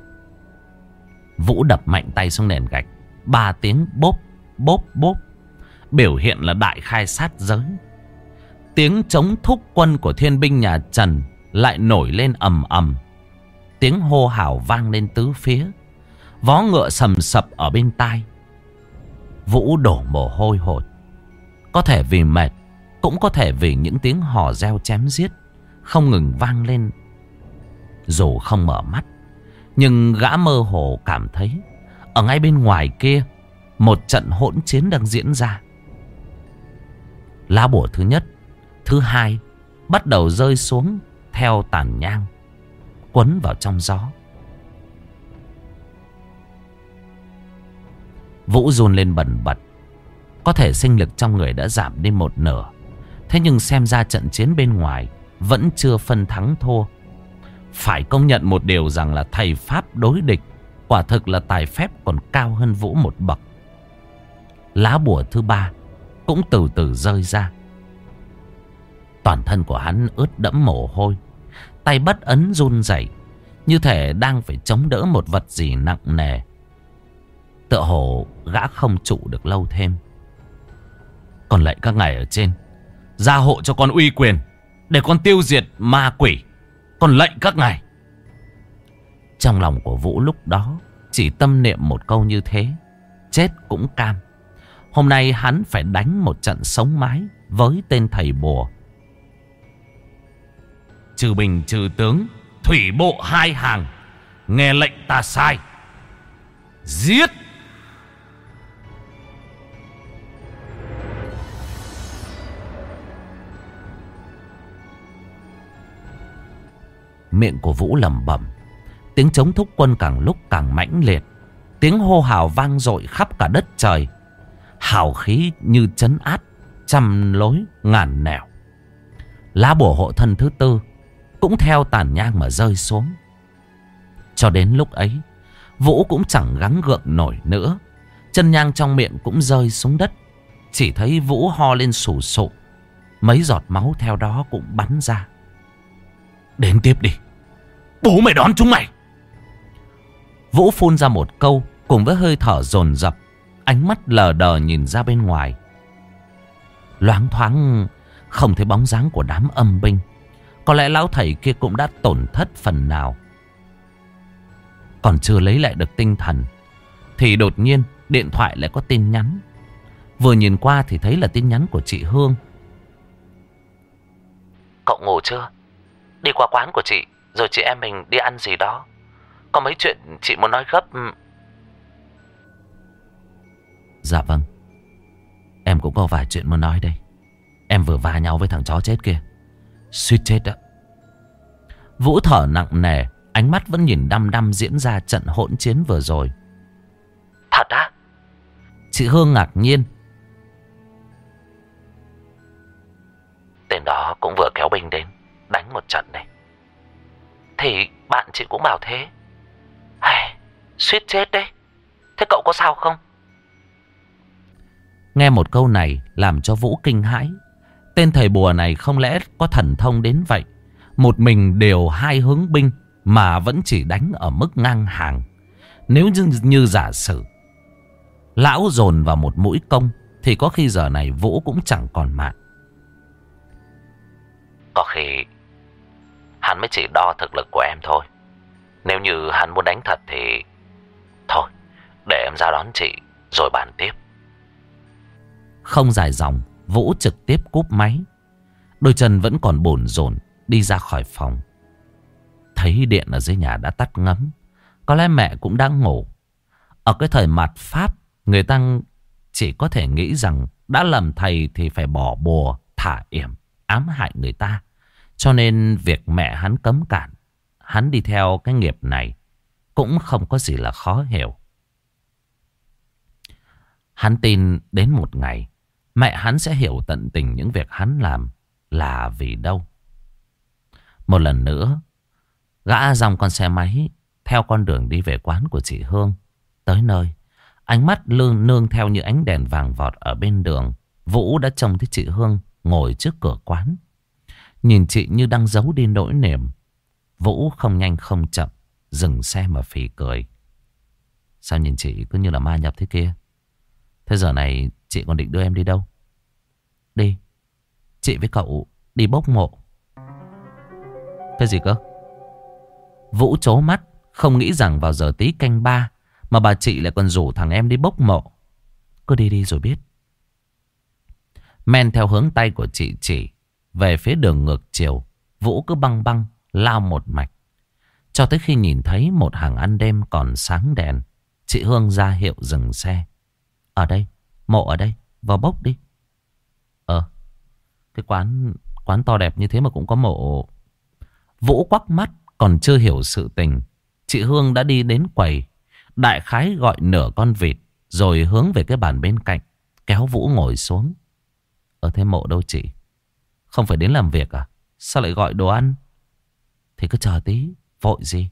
Vũ đập mạnh tay xuống nền gạch, 3 tiếng bốp bốp bốp, biểu hiện là đại khai sát giới. Tiếng chống thúc quân của thiên binh nhà Trần lại nổi lên ầm ầm. Tiếng hô hào vang lên tứ phía, vó ngựa sầm sập ở bên tai. Vũ đổ mồ hôi hột. Có thể vì mệt, cũng có thể vì những tiếng hò reo chém giết không ngừng vang lên. Dù không mở mắt, nhưng gã mơ hồ cảm thấy ở ngay bên ngoài kia một trận hỗn chiến đang diễn ra. Lá bùa thứ nhất, thứ hai bắt đầu rơi xuống theo tàn nhang, quấn vào trong gió. Vũ run lên bần bật. Có thể sinh lực trong người đã giảm đi một nửa. Thế nhưng xem ra trận chiến bên ngoài vẫn chưa phân thắng thua. Phải công nhận một điều rằng là thầy Pháp đối địch quả thực là tài phép còn cao hơn Vũ một bậc. Lá bùa thứ 3 cũng từ từ rơi ra. Toàn thân của hắn ướt đẫm mồ hôi, tay bất ấn run rẩy, như thể đang phải chống đỡ một vật gì nặng nề. Tựa hồ gã không trụ được lâu thêm. Còn lạy các ngài ở trên, gia hộ cho con uy quyền để con tiêu diệt ma quỷ. Còn lạy các ngài. Trong lòng của Vũ lúc đó chỉ tâm niệm một câu như thế: chết cũng cam. Hôm nay hắn phải đánh một trận sống mái với tên thầy bùa. Trừ binh trừ tướng, thủy bộ 2 hàng, nghe lệnh ta sai, giết. Miệng của Vũ lẩm bẩm, tiếng trống thúc quân càng lúc càng mãnh liệt, tiếng hô hào vang dội khắp cả đất trời, hào khí như trấn át trăm lối ngàn nẻo. Lá bùa hộ thân thứ 4 cũng theo tàn nhang mà rơi xuống. Cho đến lúc ấy, Vũ cũng chẳng gắng gượng nổi nữa. Chân nhang trong miệng cũng rơi xuống đất. Chỉ thấy Vũ ho lên sù sụ, mấy giọt máu theo đó cũng bắn ra. Đến tiếp đi, bố mày đón chúng mày. Vũ phun ra một câu cùng với hơi thở dồn dập, ánh mắt lờ đờ nhìn ra bên ngoài. Loáng thoáng không thấy bóng dáng của đám âm binh. Có lẽ lão thầy kia cũng đã tổn thất phần nào. Còn chưa lấy lại được tinh thần thì đột nhiên điện thoại lại có tin nhắn. Vừa nhìn qua thì thấy là tin nhắn của chị Hương. Cậu ngủ chưa? Đi qua quán của chị rồi chị em mình đi ăn gì đó. Có mấy chuyện chị muốn nói gấp. Dạ vâng, em cũng có vài chuyện muốn nói đây. Em vừa va nhau với thằng chó chết kia, suýt chết đó. Vũ thở nặng nề, ánh mắt vẫn nhìn đăm đăm diễn ra trận hỗn chiến vừa rồi. Thật á? Chị Hương ngạc nhiên. Tên đó cũng vừa kéo binh đến đánh một trận đây. Thì bạn chị cũng bảo thế. Ai, suýt chết đấy. Thế cậu có sao không? Nghe một câu này làm cho Vũ kinh hãi. Tên thầy bùa này không lẽ có thần thông đến vậy? Một mình đều 2 hướng binh mà vẫn chỉ đánh ở mức ngang hàng. Nếu như giả sử lão dồn vào một mũi công thì có khi giờ này Vũ cũng chẳng còn mạng. Có khi hắn mới chỉ đo thực lực của em thôi. Nếu như hắn muốn đánh thật thì thôi, để em ra đón chị rồi bàn tiếp. Không dài dòng, Vũ trực tiếp cúp máy. Đôi chân vẫn còn bồn rồn đi ra khỏi phòng. Thấy điện ở dưới nhà đã tắt ngấm. Có lẽ mẹ cũng đang ngủ. Ở cái thời mạt Pháp, người ta chỉ có thể nghĩ rằng đã lầm thầy thì phải bỏ bùa, thả yểm, ám hại người ta. Cho nên việc mẹ hắn cấm cản, hắn đi theo cái nghiệp này cũng không có gì là khó hiểu. Hắn tin đến một ngày mẹ hắn sẽ hiểu tận tình những việc hắn làm là vì đâu. Một lần nữa, gã dòng con xe máy theo con đường đi về quán của chị Hương. Tới nơi, ánh mắt nương theo như ánh đèn vàng vọt ở bên đường. Vũ đã trông thấy chị Hương ngồi trước cửa quán, nhìn chị như đang giấu đi nỗi niềm. Vũ không nhanh không chậm dừng xe mà phì cười. Sao nhìn chị cứ như là ma nhập thế kia? Thế giờ này chị còn định đưa em đi đâu? Đi, chị với cậu đi bốc mộ. Cái gì cơ? Vũ trố mắt, không nghĩ rằng vào giờ tí canh 3 mà bà chị lại còn rủ thằng em đi bốc mộ. Cứ đi đi rồi biết. Men theo hướng tay của chị chỉ về phía đường ngược chiều, Vũ cứ băng băng lao một mạch cho tới khi nhìn thấy một hàng ăn đêm còn sáng đèn. Chị Hương ra hiệu dừng xe. Ở đây, mộ ở đây, vào bốc đi. Cái quán to đẹp như thế mà cũng có mộ. Vũ quắc mắt còn chưa hiểu sự tình. Chị Hương đã đi đến quầy, đại khái gọi nửa con vịt, rồi hướng về cái bàn bên cạnh, kéo Vũ ngồi xuống. Thế mộ đâu chị? Không phải đến làm việc à? Sao lại gọi đồ ăn? Thì cứ chờ tí, vội gì.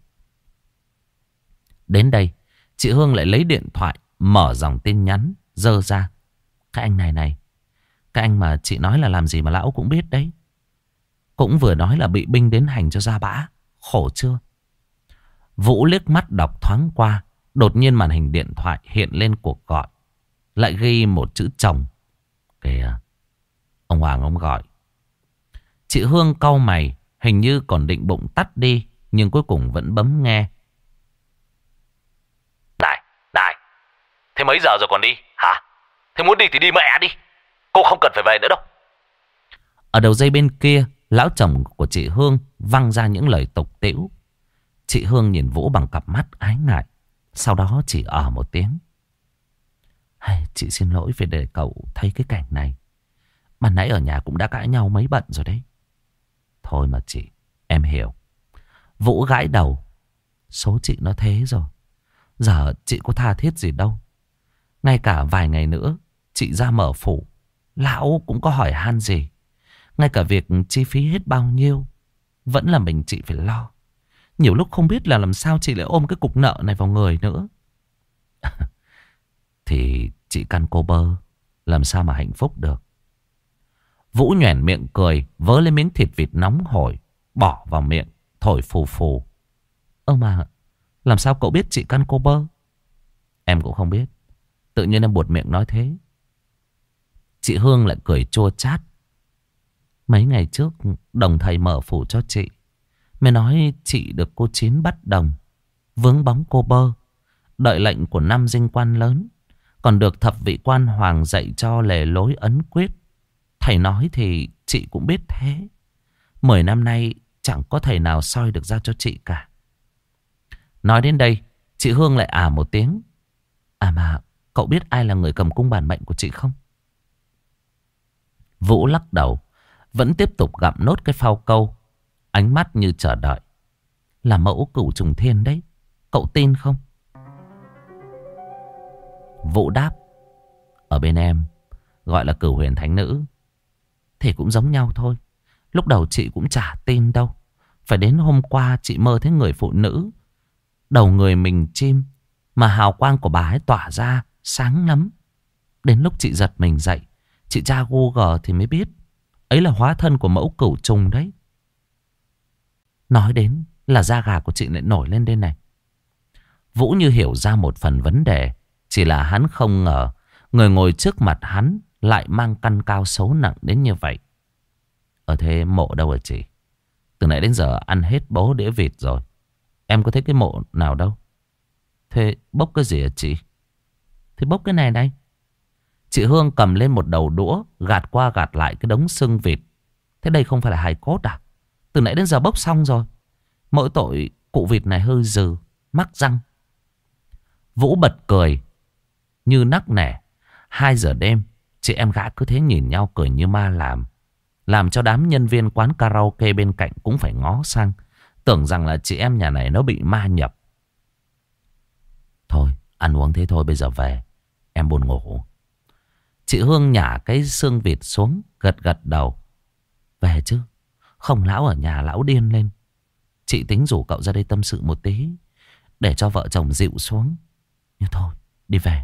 Đến đây, chị Hương lại lấy điện thoại, mở dòng tin nhắn, dơ ra. Cái anh này, cái anh mà chị nói là làm gì mà lão cũng biết đấy. Cũng vừa nói là bị binh đến hành cho ra bã. Khổ chưa? Vũ liếc mắt đọc thoáng qua. Đột nhiên màn hình điện thoại hiện lên cuộc gọi. Lại ghi một chữ chồng. Kìa, ông Hoàng ông gọi. Chị Hương cau mày, hình như còn định bụng tắt đi, nhưng cuối cùng vẫn bấm nghe. Này, thế mấy giờ rồi còn đi, hả? Thế muốn đi thì đi mẹ đi, cô không cần phải về nữa đâu. Ở đầu dây bên kia, lão chồng của chị Hương văng ra những lời tục tĩu. Chị Hương nhìn Vũ bằng cặp mắt ái ngại, sau đó chỉ một tiếng. Hay, chị xin lỗi vì để cậu thấy cái cảnh này. Ban nãy ở nhà cũng đã cãi nhau mấy bận rồi đấy. Thôi mà chị, em hiểu. Vũ gãi đầu. Số chị nó thế rồi. Giờ chị có tha thiết gì đâu. Ngay cả vài ngày nữa chị ra mở phủ, lão cũng có hỏi han gì. Ngay cả việc chi phí hết bao nhiêu vẫn là mình chị phải lo. Nhiều lúc không biết là làm sao chị lại ôm cái cục nợ này vào người nữa. Thì chị căn cô bơ, làm sao mà hạnh phúc được. Vũ nhoẻn miệng cười, vớ lên miếng thịt vịt nóng hổi, bỏ vào miệng, thổi phù phù. Ơ mà, làm sao cậu biết chị căn cô bơ? Em cũng không biết. Tự nhiên em buột miệng nói thế. Chị Hương lại cười chua chát. Mấy ngày trước đồng thầy mở phủ cho chị, mới nói chị được cô Chín bắt đồng, vướng bóng cô bơ, đợi lệnh của năm dinh quan lớn, còn được thập vị quan hoàng dạy cho lề lối ấn quyết. Thầy nói thì chị cũng biết thế. 10 năm nay chẳng có thầy nào soi được ra cho chị cả. Nói đến đây, chị Hương lại một tiếng. À mà, cậu biết ai là người cầm cung bản mệnh của chị không? Vũ lắc đầu, vẫn tiếp tục gặm nốt cái phao câu, ánh mắt như chờ đợi. Là mẫu Cửu Trùng Thiên đấy, cậu tin không? Vũ đáp. Ở bên em gọi là Cửu Huyền Thánh Nữ, thì cũng giống nhau thôi. Lúc đầu chị cũng chả tin đâu. Phải đến hôm qua chị mơ thấy người phụ nữ, đầu người mình chim, mà hào quang của bà ấy tỏa ra sáng lắm. Đến lúc chị giật mình dậy, chị tra Google thì mới biết ấy là hóa thân của mẫu Cửu Trùng đấy. Nói đến là da gà của chị lại nổi lên đây này. Vũ như hiểu ra một phần vấn đề. Chỉ là hắn không ngờ người ngồi trước mặt hắn lại mang căn cao xấu nặng đến như vậy. Thế mộ đâu hả chị? Từ nãy đến giờ ăn hết bố đĩa vịt rồi, em có thấy cái mộ nào đâu. Thế bốc cái gì hả chị? Thế bốc cái này đây. Chị Hương cầm lên một đầu đũa, gạt qua gạt lại cái đống xương vịt. Thế đây không phải là hài cốt à? Từ nãy đến giờ bốc xong rồi. Mỗi tội cụ vịt này hơi dừ, mắc răng. Vũ bật cười như nắc nẻ. 2 giờ đêm, chị em gã cứ thế nhìn nhau cười như ma làm cho đám nhân viên quán karaoke bên cạnh cũng phải ngó sang, tưởng rằng là chị em nhà này nó bị ma nhập. Thôi, ăn uống thế thôi, bây giờ về, em buồn ngủ. Chị Hương nhả cái xương vịt xuống, gật gật đầu. Về chứ, không lão ở nhà lão điên lên. Chị tính rủ cậu ra đây tâm sự một tí, để cho vợ chồng dịu xuống. Nhưng thôi, đi về.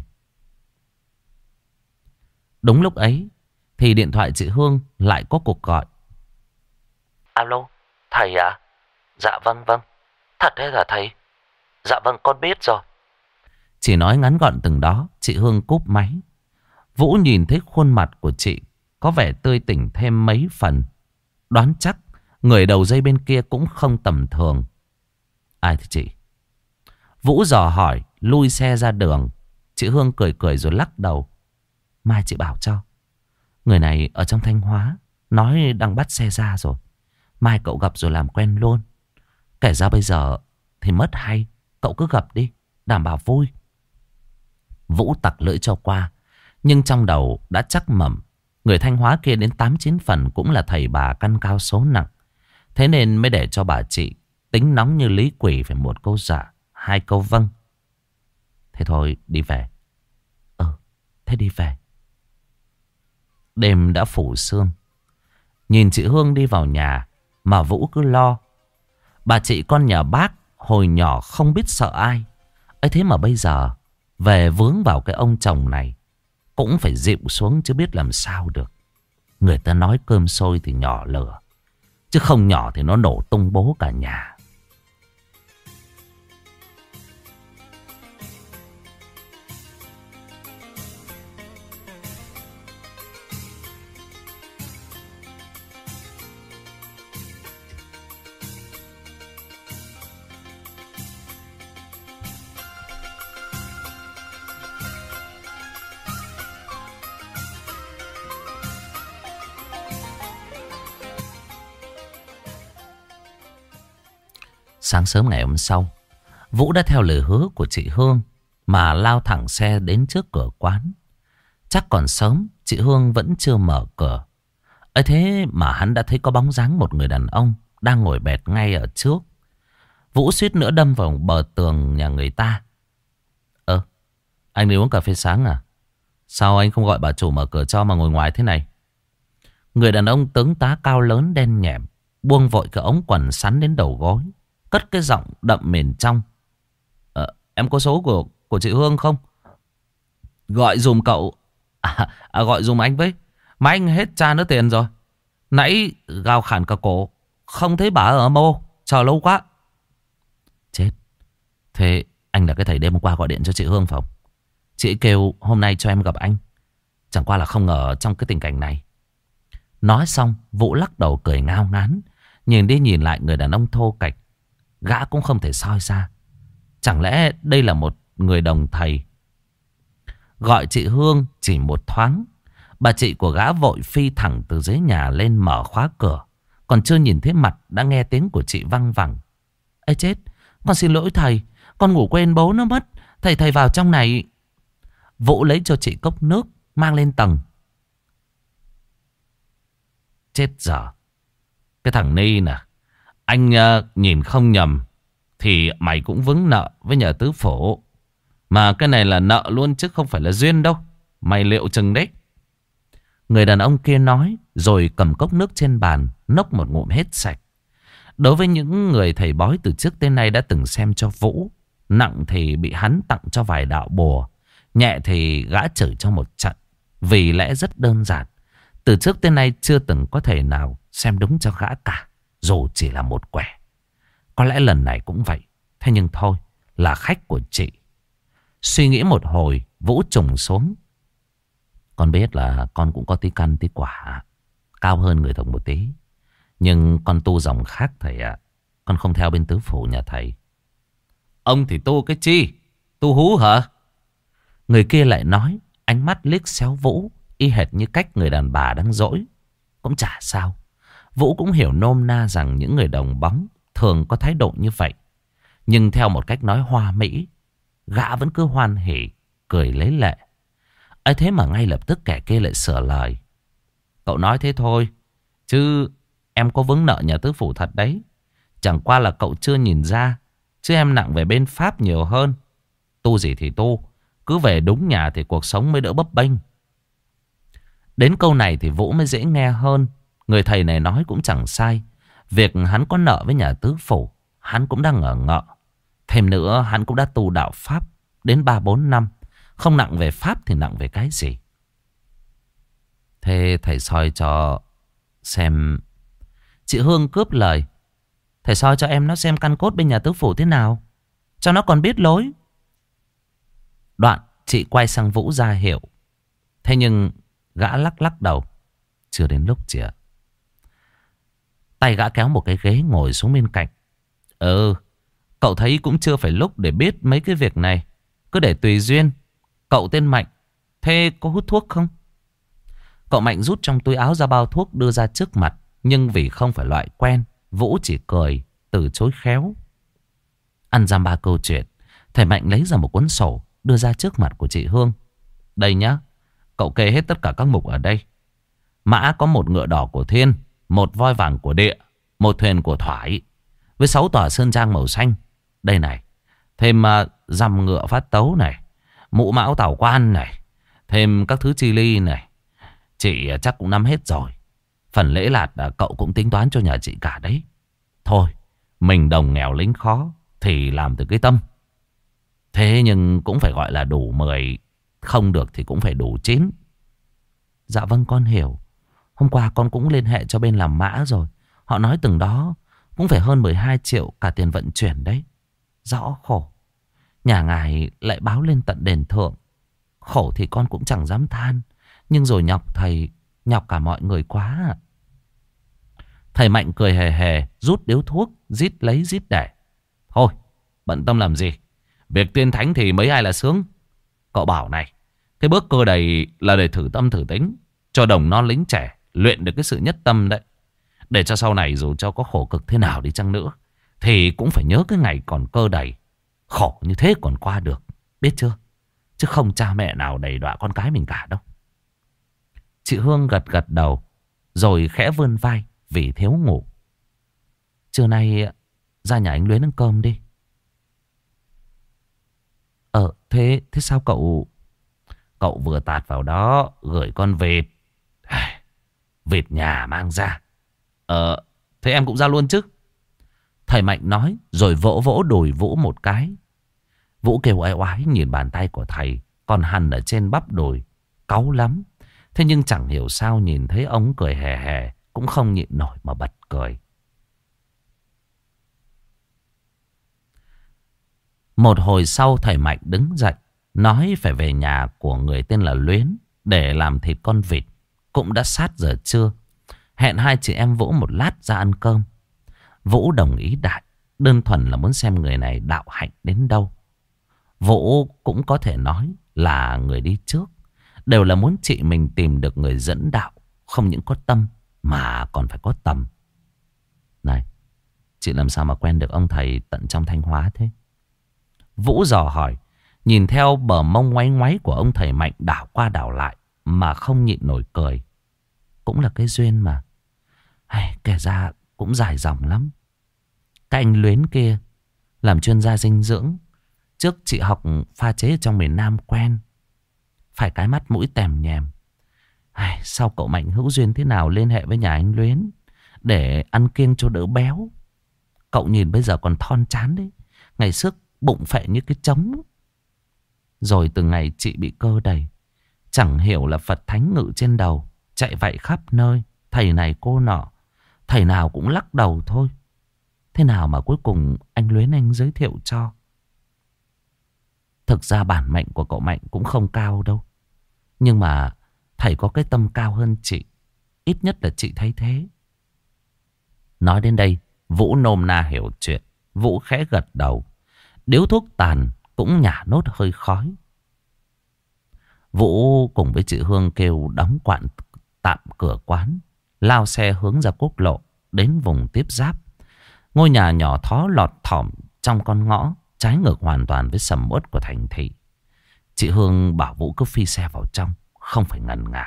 Đúng lúc ấy thì điện thoại chị Hương lại có cuộc gọi. Alo, thầy à? Dạ vâng. Thật đấy là thầy? Dạ vâng, con biết rồi. Chỉ nói ngắn gọn từng đó, chị Hương cúp máy. Vũ nhìn thấy khuôn mặt của chị có vẻ tươi tỉnh thêm mấy phần. Đoán chắc người đầu dây bên kia cũng không tầm thường. Ai thì chị? Vũ dò hỏi, lui xe ra đường. Chị Hương cười cười rồi lắc đầu. Mai chị bảo cho. Người này ở trong Thanh Hóa, nói đang bắt xe ra rồi. Mai cậu gặp rồi làm quen luôn. Kể ra bây giờ thì mất hay, cậu cứ gặp đi, đảm bảo vui. Vũ tặc lưỡi cho qua, nhưng trong đầu đã chắc mẩm người Thanh Hóa kia đến 8-9 phần cũng là thầy bà căn cao số nặng. Thế nên mới để cho bà chị tính nóng như lý quỷ, phải một câu dạ, 2 câu vâng. Thế thôi, đi về. Thế đi về. Đêm đã phủ sương. Nhìn chị Hương đi vào nhà mà Vũ cứ lo. Bà chị con nhà bác hồi nhỏ không biết sợ ai. Ấy thế mà bây giờ về vướng vào cái ông chồng này cũng phải dịu xuống chứ biết làm sao được. Người ta nói cơm sôi thì nhỏ lửa, chứ không nhỏ thì nó nổ tung bố cả nhà. Sáng sớm ngày hôm sau, Vũ đã theo lời hứa của chị Hương mà lao thẳng xe đến trước cửa quán. Chắc còn sớm, chị Hương vẫn chưa mở cửa. Ấy thế mà hắn đã thấy có bóng dáng một người đàn ông đang ngồi bệt ngay ở trước. Vũ suýt nữa đâm vào bờ tường nhà người ta. Anh đi uống cà phê sáng à? Sao anh không gọi bà chủ mở cửa cho mà ngồi ngoài thế này? Người đàn ông tướng tá cao lớn đen nhẹm buông vội cái ống quần sắn đến đầu gối, cất cái giọng đậm mền trong. Em có số của chị Hương không? Gọi dùm cậu. Gọi dùm anh với. Mà anh hết cha nữa tiền rồi. Nãy gào khản cả cổ, không thấy bà ở mô. Chờ lâu quá. Chết. Thế anh là cái thầy đêm hôm qua gọi điện cho chị Hương phải không? Chị kêu hôm nay cho em gặp anh. Chẳng qua là không ngờ trong cái tình cảnh này. Nói xong Vũ lắc đầu cười ngao ngán. Nhìn đi nhìn lại người đàn ông thô kệch, gã cũng không thể soi ra. Chẳng lẽ đây là một người đồng thầy? Gọi chị Hương chỉ một thoáng, bà chị của gã vội phi thẳng từ dưới nhà lên mở khóa cửa. Còn chưa nhìn thấy mặt đã nghe tiếng của chị văng vẳng. Ê chết, con xin lỗi thầy, con ngủ quên bố nó mất. Thầy vào trong này. Vũ lấy cho chị cốc nước mang lên tầng. Chết dở. Cái thằng Ni nè, anh nhìn không nhầm thì mày cũng vướng nợ với nhà tứ phổ. Mà cái này là nợ luôn chứ không phải là duyên đâu. Mày liệu chừng đấy. Người đàn ông kia nói rồi cầm cốc nước trên bàn nốc một ngụm hết sạch. Đối với những người thầy bói từ trước tới nay đã từng xem cho Vũ, nặng thì bị hắn tặng cho vài đạo bùa, nhẹ thì gã chửi cho một trận. Vì lẽ rất đơn giản, từ trước tới nay chưa từng có thầy nào xem đúng cho gã cả, dù chỉ là một quẻ. Có lẽ lần này cũng vậy. Thế nhưng thôi, là khách của chị. Suy nghĩ một hồi, Vũ trùng xuống. Con biết là con cũng có tí căn tí quả, cao hơn người thường một tí. Nhưng con tu dòng khác thầy ạ. Con không theo bên tứ phủ nhà thầy. Ông thì tu cái chi? Tu hú hả? Người kia lại nói, ánh mắt liếc xéo Vũ, y hệt như cách người đàn bà đang dỗi. Cũng chả sao. Vũ cũng hiểu nôm na rằng những người đồng bóng thường có thái độ như vậy. Nhưng theo một cách nói hoa mỹ, gã vẫn cứ hoan hỉ, cười lấy lệ. Ấy thế mà ngay lập tức kẻ kia lại sửa lời. Cậu nói thế thôi, chứ em có vướng nợ nhà tứ phủ thật đấy. Chẳng qua là cậu chưa nhìn ra, chứ em nặng về bên Pháp nhiều hơn. Tu gì thì tu, cứ về đúng nhà thì cuộc sống mới đỡ bấp bênh. Đến câu này thì Vũ mới dễ nghe hơn. Người thầy này nói cũng chẳng sai. Việc hắn có nợ với nhà tứ phủ, hắn cũng đang ngờ ngợ. Thêm nữa hắn cũng đã tu đạo Pháp đến 3-4 năm. Không nặng về Pháp thì nặng về cái gì? Thế thầy soi cho xem. Chị Hương cướp lời. Thầy soi cho em nó xem căn cốt bên nhà tứ phủ thế nào, cho nó còn biết lối. Đoạn chị quay sang Vũ ra hiệu. Thế nhưng gã lắc lắc đầu. Chưa đến lúc chị ạ. Tay gã kéo một cái ghế ngồi xuống bên cạnh. Cậu thấy cũng chưa phải lúc để biết mấy cái việc này. Cứ để tùy duyên. Cậu tên Mạnh, thế có hút thuốc không? Cậu Mạnh rút trong túi áo ra bao thuốc đưa ra trước mặt. Nhưng vì không phải loại quen, Vũ chỉ cười từ chối khéo. Ăn dăm ba câu chuyện, thầy Mạnh lấy ra một cuốn sổ đưa ra trước mặt của chị Hương. Đây nhá, cậu kê hết tất cả các mục ở đây. Mã có một ngựa đỏ của thiên, một voi vàng của địa, một thuyền của thoải, với 6 tòa sơn trang màu xanh. Đây này, thêm dăm ngựa phát tấu này, mũ mão tảo quan này, thêm các thứ chi ly này. Chị chắc cũng nắm hết rồi. Phần lễ lạt cậu cũng tính toán cho nhà chị cả đấy. Thôi, Mình đồng nghèo lính khó thì làm từ cái tâm. Thế nhưng cũng phải gọi là đủ 10, không được thì cũng phải đủ 9. Dạ vâng, con hiểu. Hôm qua con cũng liên hệ cho bên làm mã rồi. Họ nói từng đó cũng phải hơn 12 triệu cả tiền vận chuyển đấy. Rõ khổ. Nhà ngài lại báo lên tận đền thượng. Khổ thì con cũng chẳng dám than. Nhưng rồi nhọc thầy, nhọc cả mọi người quá à. Thầy Mạnh cười hề hề, rút điếu thuốc, rít lấy rít để. Thôi, bận tâm làm gì. Việc tiên thánh thì mấy ai là sướng. Cậu bảo này, cái bước cơ đầy là để thử tâm thử tính, cho đồng non lính trẻ luyện được cái sự nhất tâm đấy. Để cho sau này dù cho có khổ cực thế nào đi chăng nữa, thì cũng phải nhớ cái ngày còn cơ đầy. Khổ như thế còn qua được, biết chưa? Chứ không cha mẹ nào đầy đọa con cái mình cả đâu. Chị Hương gật gật đầu, rồi khẽ vươn vai vì thiếu ngủ. Trưa nay ra nhà anh Luyến ăn cơm đi. Thế sao cậu... Cậu vừa tạt vào đó gửi con vịt. Vịt nhà mang ra. Thế em cũng ra luôn chứ? Thầy Mạnh nói rồi vỗ vỗ đùi Vũ một cái. Vũ kêu oai oái nhìn bàn tay của thầy còn hằn ở trên bắp đùi. Cáu lắm. Thế nhưng chẳng hiểu sao nhìn thấy ông cười hề hề cũng không nhịn nổi mà bật cười. Một hồi sau thầy Mạnh đứng dậy, nói phải về nhà của người tên là Luyến để làm thịt con vịt. Cũng đã sát giờ trưa. Hẹn hai chị em Vũ một lát ra ăn cơm. Vũ đồng ý đại, đơn thuần là muốn xem người này đạo hạnh đến đâu. Vũ cũng có thể nói là người đi trước. Đều là muốn chị mình tìm được người dẫn đạo, không những có tâm mà còn phải có tầm. Này, chị làm sao mà quen được ông thầy tận trong Thanh Hóa thế? Vũ dò hỏi, nhìn theo bờ mông ngoáy ngoáy của ông thầy Mạnh đảo qua đảo lại mà không nhịn nổi cười. Cũng là cái duyên mà. Kể ra cũng dài dòng lắm. Các anh Luyến kia làm chuyên gia dinh dưỡng. Trước chị học pha chế ở trong miền Nam quen. Phải cái mắt mũi tèm nhèm. Sao cậu Mạnh hữu duyên thế nào liên hệ với nhà anh Luyến để ăn kiêng cho đỡ béo. Cậu nhìn bây giờ còn thon chán đấy. Ngày trước bụng phệ như cái trống. Rồi từ ngày chị bị cơ đầy, chẳng hiểu là Phật thánh ngự trên đầu, chạy vậy khắp nơi, thầy này cô nọ, thầy nào cũng lắc đầu thôi. Thế nào mà cuối cùng anh Luyến anh giới thiệu cho. Thực ra bản mệnh của cậu Mạnh cũng không cao đâu. Nhưng mà thầy có cái tâm cao hơn chị. Ít nhất là chị thấy thế. Nói đến đây, Vũ nôm na hiểu chuyện. Vũ khẽ gật đầu. Điếu thuốc tàn cũng nhả nốt hơi khói. Vũ cùng với chị Hương kêu đóng quặn tạm cửa quán, lao xe hướng ra quốc lộ đến vùng tiếp giáp. Ngôi nhà nhỏ thó lọt thỏm trong con ngõ, trái ngược hoàn toàn với sầm uất của thành thị. Chị Hương bảo Vũ cứ phi xe vào trong, không phải ngần ngại.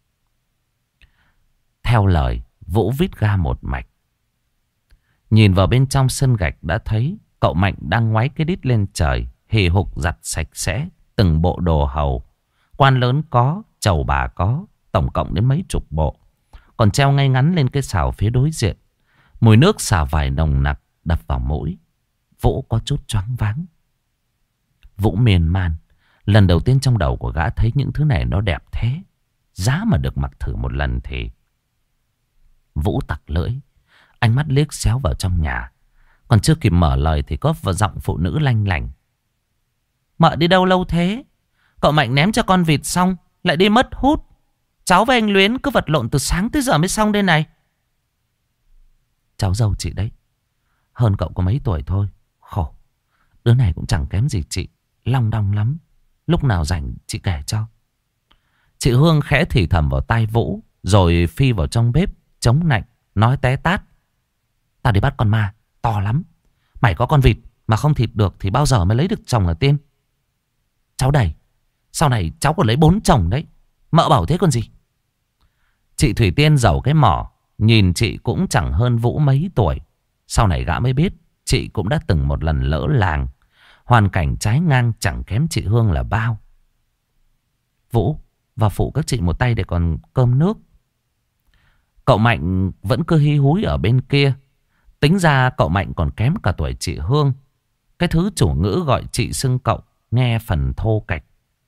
Theo lời, Vũ vít ga một mạch. Nhìn vào bên trong sân gạch đã thấy cậu Mạnh đang ngoáy cái đít lên trời, hì hục giặt sạch sẽ từng bộ đồ hầu. Quan lớn có, chầu bà có, tổng cộng đến mấy chục bộ. Còn treo ngay ngắn lên cái xào phía đối diện. Mùi nước xả vải nồng nặc đập vào mũi. Vũ có chút choáng váng. Vũ miên man. Lần đầu tiên trong đầu của gã thấy những thứ này nó đẹp thế. Giá mà được mặc thử một lần thì... Vũ tặc lưỡi. Ánh mắt liếc xéo vào trong nhà. Còn chưa kịp mở lời thì có giọng phụ nữ lanh lảnh. Mợ đi đâu lâu thế? Cậu Mạnh ném cho con vịt xong lại đi mất hút. Cháu với anh Luyến cứ vật lộn từ sáng tới giờ mới xong đây này. Cháu dâu chị đấy. Hơn cậu có mấy tuổi thôi. Khổ. Đứa này cũng chẳng kém gì chị. Long đong lắm. Lúc nào rảnh chị kể cho. Chị Hương khẽ thì thầm vào tai Vũ. Rồi phi vào trong bếp chống nạnh. Nói té tát. Tao đi bắt con ma. To lắm. Mày có con vịt mà không thịt được thì bao giờ mới lấy được chồng ở Tiên. Cháu đầy. Sau này cháu còn lấy 4 chồng đấy. Mợ bảo thế còn gì. Chị Thủy Tiên giàu cái mỏ. Nhìn chị cũng chẳng hơn Vũ mấy tuổi. Sau này gã mới biết chị cũng đã từng một lần lỡ làng. Hoàn cảnh trái ngang chẳng kém chị Hương là bao. Vũ vào phụ các chị một tay để còn cơm nước. Cậu Mạnh vẫn cứ hí húi ở bên kia. Tính ra cậu Mạnh còn kém cả tuổi chị Hương. Cái thứ chủ ngữ gọi chị xưng cậu nghe phần thô kệch.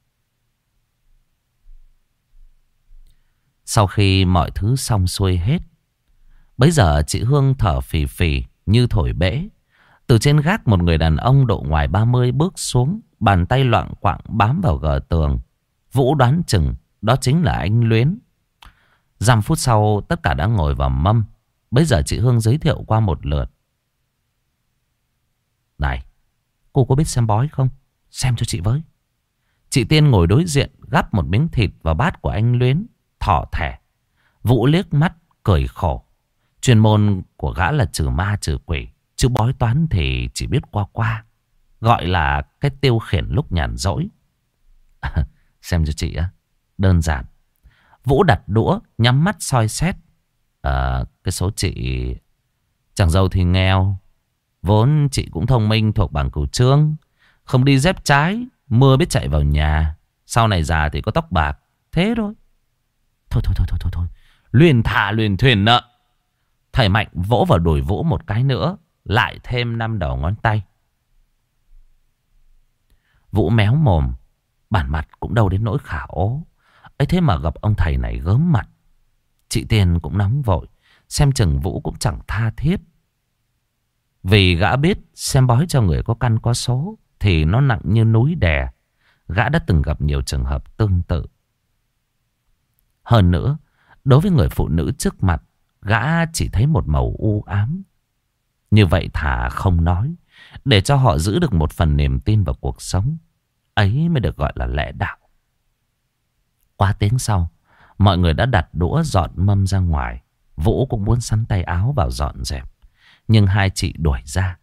Sau khi mọi thứ xong xuôi hết, bấy giờ chị Hương thở phì phì như thổi bể. Từ trên gác một người đàn ông độ ngoài 30 bước xuống, bàn tay loạng quạng bám vào gờ tường. Vũ đoán chừng đó chính là anh Luyến. 5 phút sau tất cả đã ngồi vào mâm. Bấy giờ chị Hương giới thiệu qua một lượt. Này, cô có biết xem bói không? Xem cho chị với. Chị Tiên ngồi đối diện gắp một miếng thịt vào bát của anh Luyến, thỏ thẻ. Vũ liếc mắt cười khổ. Chuyên môn của gã là trừ ma trừ quỷ, chứ bói toán thì chỉ biết qua qua. Gọi là cái tiêu khiển lúc nhàn rỗi. Xem cho chị á. Đơn giản. Vũ đặt đũa nhắm mắt soi xét. Cái số chị chẳng giàu thì nghèo. Vốn chị cũng thông minh thuộc bảng cửu trương. Không đi dép trái, mưa biết chạy vào nhà. Sau này già thì có tóc bạc. Thế thôi. Thôi. Luyên thả luyên thuyền nợ. Thầy Mạnh vỗ vào đùi Vũ một cái nữa, lại thêm 5 đầu ngón tay. Vũ méo mồm. Bản mặt cũng đâu đến nỗi khả ố. Ấy thế mà gặp ông thầy này gớm mặt. Chị Tiên cũng nóng vội. Xem chừng Vũ cũng chẳng tha thiết. Vì gã biết xem bói cho người có căn có số thì nó nặng như núi đè. Gã đã từng gặp nhiều trường hợp tương tự. Hơn nữa, đối với người phụ nữ trước mặt, gã chỉ thấy một màu u ám. Như vậy thà không nói, để cho họ giữ được một phần niềm tin vào cuộc sống. Ấy mới được gọi là lẽ đạo. Qua tiếng sau, mọi người đã đặt đũa dọn mâm ra ngoài. Vũ cũng muốn sắn tay áo vào dọn dẹp, nhưng hai chị đuổi ra.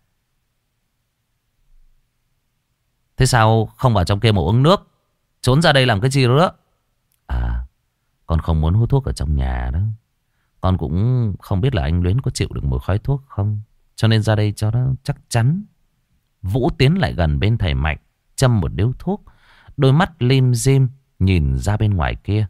Thế sao không vào trong kia mà uống nước? Trốn ra đây làm cái gì nữa? Con không muốn hút thuốc ở trong nhà đó. Con cũng không biết là anh Luyến có chịu được mùi khói thuốc không, cho nên ra đây cho nó chắc chắn. Vũ tiến lại gần bên thầy Mạnh, châm một điếu thuốc, đôi mắt lim dim nhìn ra bên ngoài kia.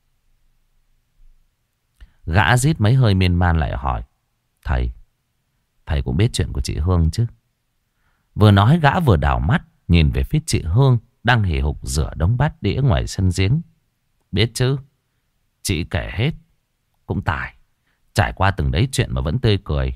Gã rít mấy hơi miên man lại hỏi. Thầy cũng biết chuyện của chị Hương chứ? Vừa nói gã vừa đảo mắt nhìn về phía chị Hương đang hì hục rửa đống bát đĩa ngoài sân giếng. Biết chứ, chị kể hết. Cũng tài, trải qua từng đấy chuyện mà vẫn tươi cười.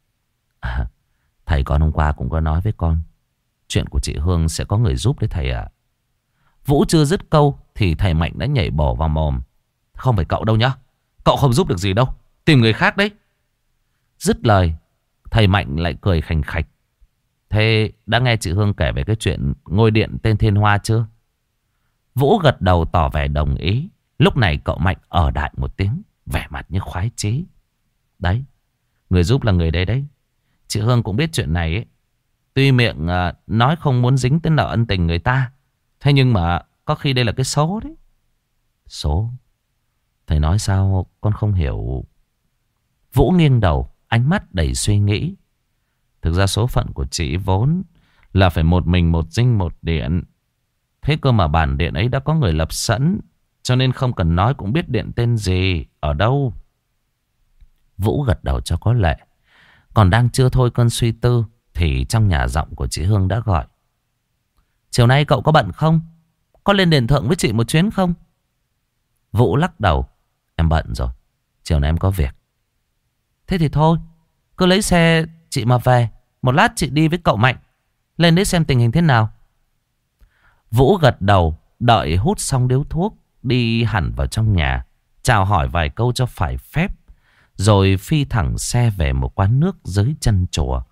Thầy con hôm qua cũng có nói với con, chuyện của chị Hương sẽ có người giúp đấy thầy ạ. Vũ chưa dứt câu thì thầy Mạnh đã nhảy bổ vào mồm. Không phải cậu đâu nhá, cậu không giúp được gì đâu, tìm người khác đấy. Dứt lời, thầy Mạnh lại cười khành khạch. Thế đã nghe chị Hương kể về cái chuyện ngôi điện tên Thiên Hoa chưa? Vũ gật đầu tỏ vẻ đồng ý. Lúc này cậu Mạnh ở đại một tiếng, vẻ mặt như khoái chí. Đấy, người giúp là người đây đấy. Chị Hương cũng biết chuyện này ấy. Tuy miệng nói không muốn dính tới nợ ân tình người ta, thế nhưng mà có khi đây là cái số đấy. Số? Thầy nói sao con không hiểu. Vũ nghiêng đầu, ánh mắt đầy suy nghĩ. Thực ra số phận của chị vốn là phải một mình một dinh một điện. Thế cơ mà bản điện ấy đã có người lập sẵn, cho nên không cần nói cũng biết điện tên gì, ở đâu. Vũ gật đầu cho có lệ. Còn đang chưa thôi cơn suy tư thì trong nhà giọng của chị Hương đã gọi. Chiều nay cậu có bận không? Có lên đền thượng với chị một chuyến không? Vũ lắc đầu. Em bận rồi, chiều nay em có việc. Thế thì thôi, cứ lấy xe chị mà về. Một lát chị đi với cậu Mạnh lên đấy xem tình hình thế nào. Vũ gật đầu, đợi hút xong điếu thuốc, đi hẳn vào trong nhà, chào hỏi vài câu cho phải phép, rồi phi thẳng xe về một quán nước dưới chân chùa.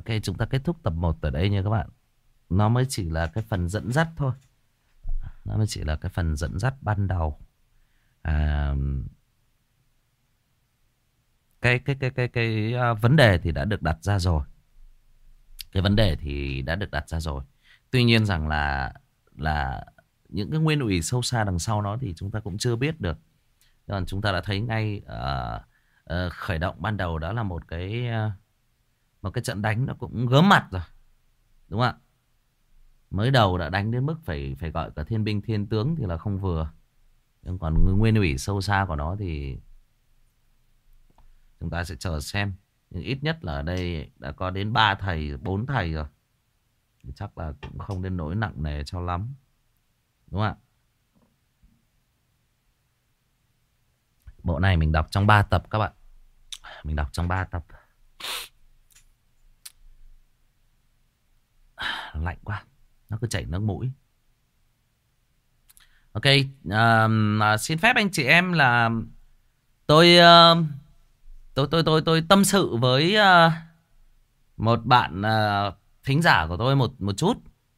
Ok, chúng ta kết thúc tập 1 ở đây nha các bạn. Nó mới chỉ là cái phần dẫn dắt thôi. Nó mới chỉ là cái phần dẫn dắt ban đầu. À, vấn đề thì đã được đặt ra rồi. Cái vấn đề thì đã được đặt ra rồi. Tuy nhiên rằng là những cái nguyên ủy sâu xa đằng sau nó thì chúng ta cũng chưa biết được. Còn chúng ta đã thấy ngay khởi động ban đầu đó là một cái trận đánh nó cũng gớm mặt rồi. Đúng không ạ? Mới đầu đã đánh đến mức phải gọi cả thiên binh thiên tướng thì là không vừa. Nhưng còn nguyên ủy sâu xa của nó thì chúng ta sẽ chờ xem. Nhưng ít nhất là ở đây đã có đến 3 thầy, 4 thầy rồi. Thì chắc là cũng không đến nỗi nặng nề cho lắm. Đúng không ạ? Bộ này mình đọc trong 3 tập các bạn. Mình đọc trong 3 tập. Lạnh quá. Nó cứ chảy nước mũi. Ok. Xin phép anh chị em là tôi tâm sự với một bạn thính giả của tôi một chút.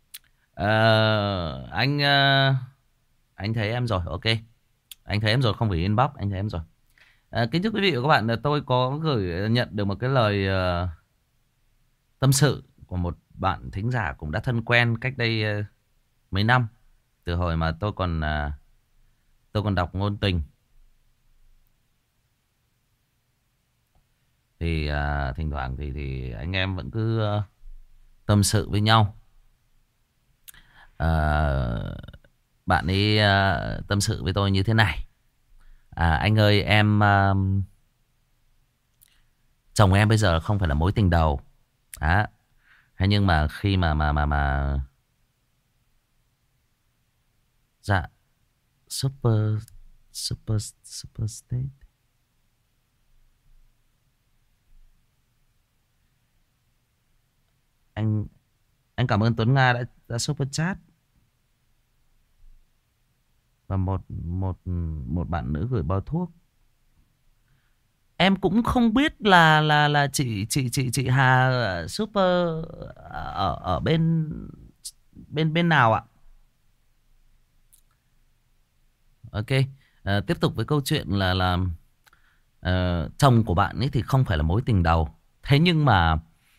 Anh thấy em rồi. Ok. Anh thấy em rồi, không phải inbox, anh thấy em rồi. Kính thưa quý vị và các bạn, tôi có nhận được một cái lời tâm sự của một bạn thính giả cũng đã thân quen cách đây mấy năm, từ hồi mà tôi còn đọc ngôn tình. Thì thỉnh thoảng thì anh em vẫn cứ tâm sự với nhau. Bạn ấy tâm sự với tôi như thế này. Anh ơi, chồng em bây giờ không phải là mối tình đầu. Thế nhưng mà khi mà dạ, super state. Anh cảm ơn Tuấn Nga đã super chat. Và một bạn nữ gửi bao thuốc. Em cũng không biết là chị Hà super ở bên nào ạ. Ok. Tiếp tục với câu chuyện là chồng của bạn ấy thì không phải là mối tình đầu. Thế nhưng mà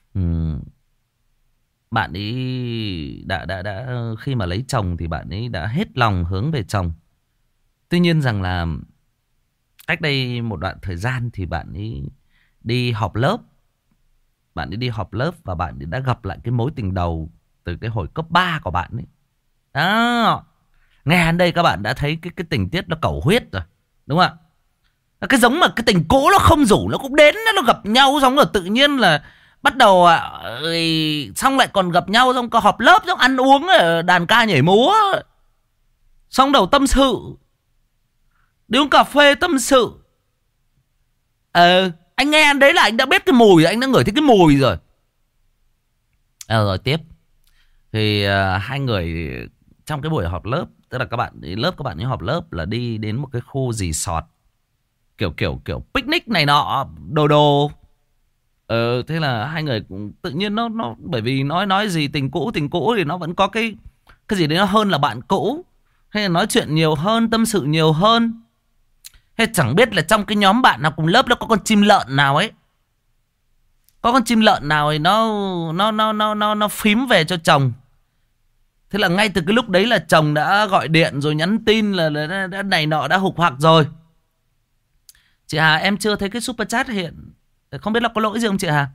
bạn ấy đã khi mà lấy chồng thì bạn ấy đã hết lòng hướng về chồng. Tuy nhiên rằng là cách đây một đoạn thời gian thì bạn ấy đi họp lớp. Bạn ấy đi họp lớp và bạn ấy đã gặp lại cái mối tình đầu từ cái hồi cấp 3 của bạn ấy. Đó. Nghe đến đây các bạn đã thấy cái tình tiết nó cầu huyết rồi. Đúng không ạ? Cái giống mà cái tình cũ nó không rủ nó cũng đến, nó gặp nhau xong rồi tự nhiên là bắt đầu xong lại còn gặp nhau, xong có họp lớp, xong ăn uống, đàn ca nhảy múa, xong đầu tâm sự, đi uống cà phê tâm sự. Anh nghe đấy là anh đã biết cái mùi, anh đã ngửi thấy cái mùi rồi. Rồi tiếp thì hai người trong cái buổi họp lớp, tức là các bạn ấy họp lớp là đi đến một cái khu resort kiểu picnic này nọ đồ. Thế là hai người cũng tự nhiên nó bởi vì nói gì tình cũ thì nó vẫn có cái gì đấy nó hơn là bạn cũ, hay là nói chuyện nhiều hơn, tâm sự nhiều hơn. Hay chẳng biết là trong cái nhóm bạn nào cùng lớp nó có con chim lợn nào ấy, có con chim lợn nào ấy nó phím về cho chồng. Thế là ngay từ cái lúc đấy là chồng đã gọi điện rồi nhắn tin là đã này nọ, đã hục hặc rồi. Chị Hà, em chưa thấy cái super chat hiện, không biết là có lỗi gì không chị Hà?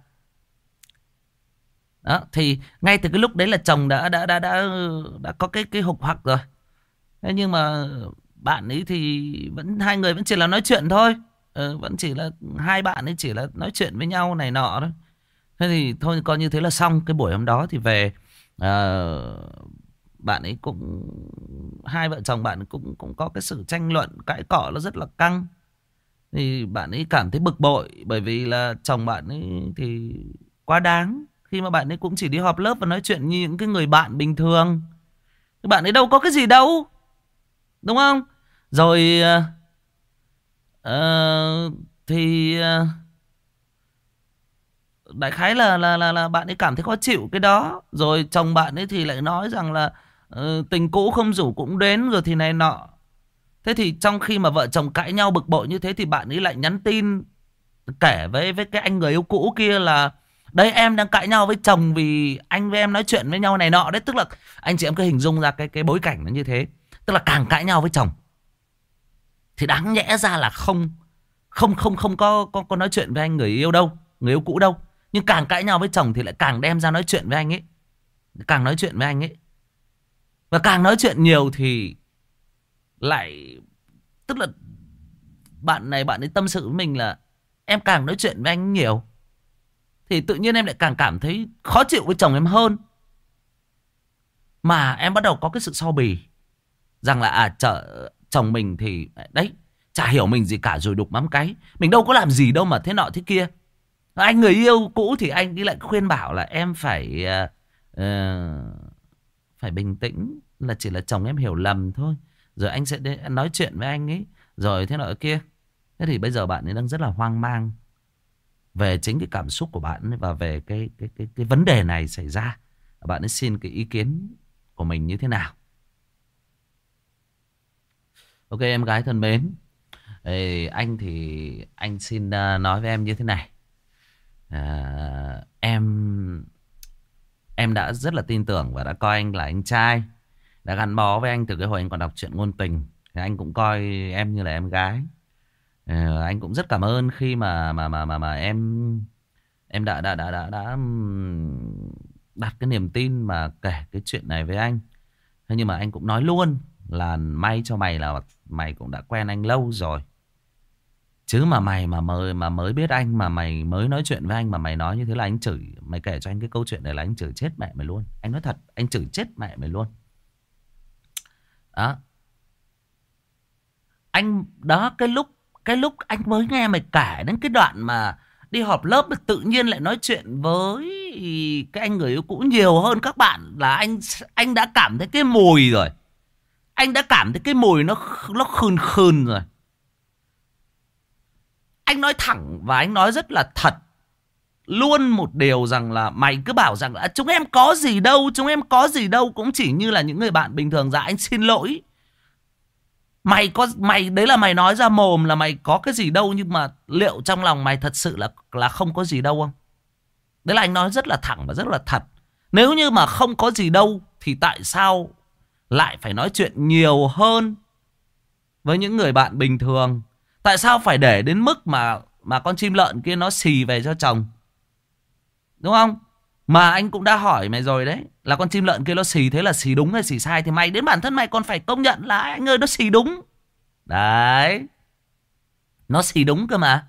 Đó, thì ngay từ cái lúc đấy là chồng đã có cái hục hặc rồi. Thế nhưng mà bạn ấy thì hai người vẫn chỉ là nói chuyện thôi. Vẫn chỉ là hai bạn ấy chỉ là nói chuyện với nhau này nọ thôi. Thế thì thôi coi như thế là xong. Cái buổi hôm đó thì về bạn ấy cũng, hai vợ chồng bạn cũng có cái sự tranh luận cãi cọ nó rất là căng. Thì bạn ấy cảm thấy bực bội bởi vì là chồng bạn ấy thì quá đáng, khi mà bạn ấy cũng chỉ đi họp lớp và nói chuyện như những cái người bạn bình thường. Bạn ấy đâu có cái gì đâu, đúng không? Rồi thì đại khái là bạn ấy cảm thấy khó chịu cái đó. Rồi chồng bạn ấy thì lại nói rằng là tình cũ không rủ cũng đến rồi thì này nọ. Thế thì trong khi mà vợ chồng cãi nhau bực bội như thế thì bạn ấy lại nhắn tin kể với cái anh người yêu cũ kia là đây em đang cãi nhau với chồng vì anh với em nói chuyện với nhau này nọ đấy. Tức là anh chị em cứ hình dung ra cái bối cảnh nó như thế. Tức là càng cãi nhau với chồng thì đáng nhẽ ra là không có nói chuyện với anh người yêu đâu, người yêu cũ đâu. Nhưng càng cãi nhau với chồng thì lại càng đem ra nói chuyện với anh ấy. Càng nói chuyện với anh ấy. Và càng nói chuyện nhiều thì lại, tức là bạn ấy tâm sự với mình là em càng nói chuyện với anh nhiều thì tự nhiên em lại càng cảm thấy khó chịu với chồng em hơn. Mà em bắt đầu có cái sự so bì rằng là chồng mình thì đấy, chả hiểu mình gì cả rồi đục mắm cái. Mình đâu có làm gì đâu mà thế nọ thế kia. Anh người yêu cũ thì anh ấy lại khuyên bảo là em phải bình tĩnh, là chỉ là chồng em hiểu lầm thôi. Rồi anh sẽ nói chuyện với anh ấy. Rồi thế nọ thế kia. Thế thì bây giờ bạn ấy đang rất là hoang mang về chính cái cảm xúc của bạn ấy và về cái vấn đề này xảy ra. Bạn ấy xin cái ý kiến của mình như thế nào. Ok em gái thân mến, anh thì anh xin nói với em như thế này. Em đã rất là tin tưởng và đã coi anh là anh trai, đã gắn bó với anh từ cái hồi anh còn đọc truyện ngôn tình. Thì anh cũng coi em như là em gái. Anh cũng rất cảm ơn khi mà em đã đặt cái niềm tin mà kể cái chuyện này với anh. Thế nhưng mà anh cũng nói luôn là may cho mày là mày cũng đã quen anh lâu rồi. Chứ mà mày mà mới biết anh mà mày mới nói chuyện với anh mà mày nói như thế là anh chửi. Mày kể cho anh cái câu chuyện này là anh chửi chết mẹ mày luôn. Anh nói thật, anh chửi chết mẹ mày luôn. Đó. Anh đó, cái lúc anh mới nghe mày kể đến cái đoạn mà đi họp lớp tự nhiên lại nói chuyện với cái anh người yêu cũ nhiều hơn các bạn, là anh đã cảm thấy cái mùi rồi. Anh đã cảm thấy cái mùi nó khừn khừn rồi. Anh nói thẳng và anh nói rất là thật luôn một điều rằng là mày cứ bảo rằng là chúng em có gì đâu, chúng em có gì đâu, cũng chỉ như là những người bạn bình thường. Dạ anh xin lỗi. Mày đấy là mày nói ra mồm là mày có cái gì đâu, nhưng mà liệu trong lòng mày thật sự là không có gì đâu không? Đấy là anh nói rất là thẳng và rất là thật. Nếu như mà không có gì đâu thì tại sao lại phải nói chuyện nhiều hơn với những người bạn bình thường? Tại sao phải để đến mức mà con chim lợn kia nó xì về cho chồng? Đúng không? Mà anh cũng đã hỏi mày rồi đấy, là con chim lợn kia nó xì thế là xì đúng hay xì sai, thì mày đến bản thân mày còn phải công nhận là anh ơi nó xì đúng. Đấy. Nó xì đúng cơ mà.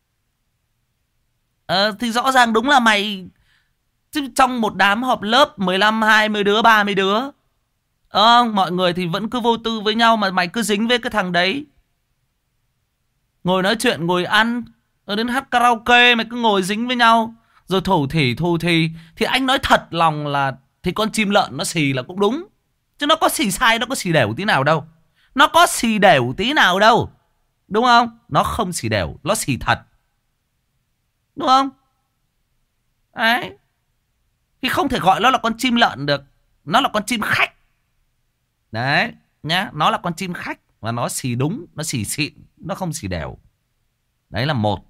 Thì rõ ràng đúng là mày. Chứ trong một đám họp lớp 15, 20 đứa, 30 đứa, mọi người thì vẫn cứ vô tư với nhau mà mày cứ dính với cái thằng đấy. Ngồi nói chuyện, ngồi ăn, đến hát karaoke mày cứ ngồi dính với nhau. Rồi thù thì anh nói thật lòng là thì con chim lợn nó xì là cũng đúng. Chứ nó có xì sai, nó có xì đều tí nào đâu. Nó có xì đều tí nào đâu. Đúng không? Nó không xì đều, nó xì thật. Đúng không? Đấy. Thì không thể gọi nó là con chim lợn được. Nó là con chim khách. Đấy nhá, nó là con chim khách. Và nó xì đúng, nó xì xịn, nó không xì đều. Đấy là một.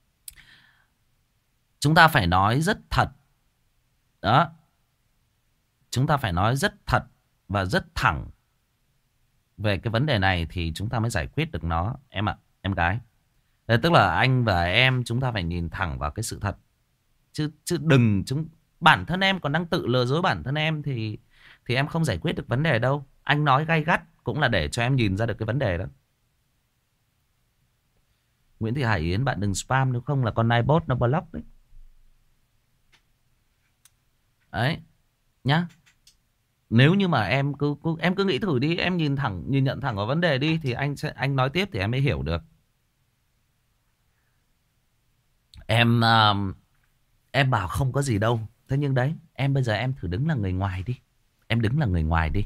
Chúng ta phải nói rất thật. Đó. Chúng ta phải nói rất thật và rất thẳng về cái vấn đề này thì chúng ta mới giải quyết được nó, em ạ, em gái. Tức là anh và em chúng ta phải nhìn thẳng vào cái sự thật. Chứ đừng bản thân em còn đang tự lừa dối bản thân em thì em không giải quyết được vấn đề đâu. Anh nói gay gắt cũng là để cho em nhìn ra được cái vấn đề đó. Nguyễn Thị Hải Yến, bạn đừng spam nếu không là con nai bot nó block đấy. Đấy nhá. Nếu như mà em cứ nghĩ thử đi, em nhìn nhận thẳng vào vấn đề đi thì anh nói tiếp thì em mới hiểu được. Em bảo không có gì đâu. Thế nhưng đấy, em bây giờ em thử đứng là người ngoài đi. Em đứng là người ngoài đi.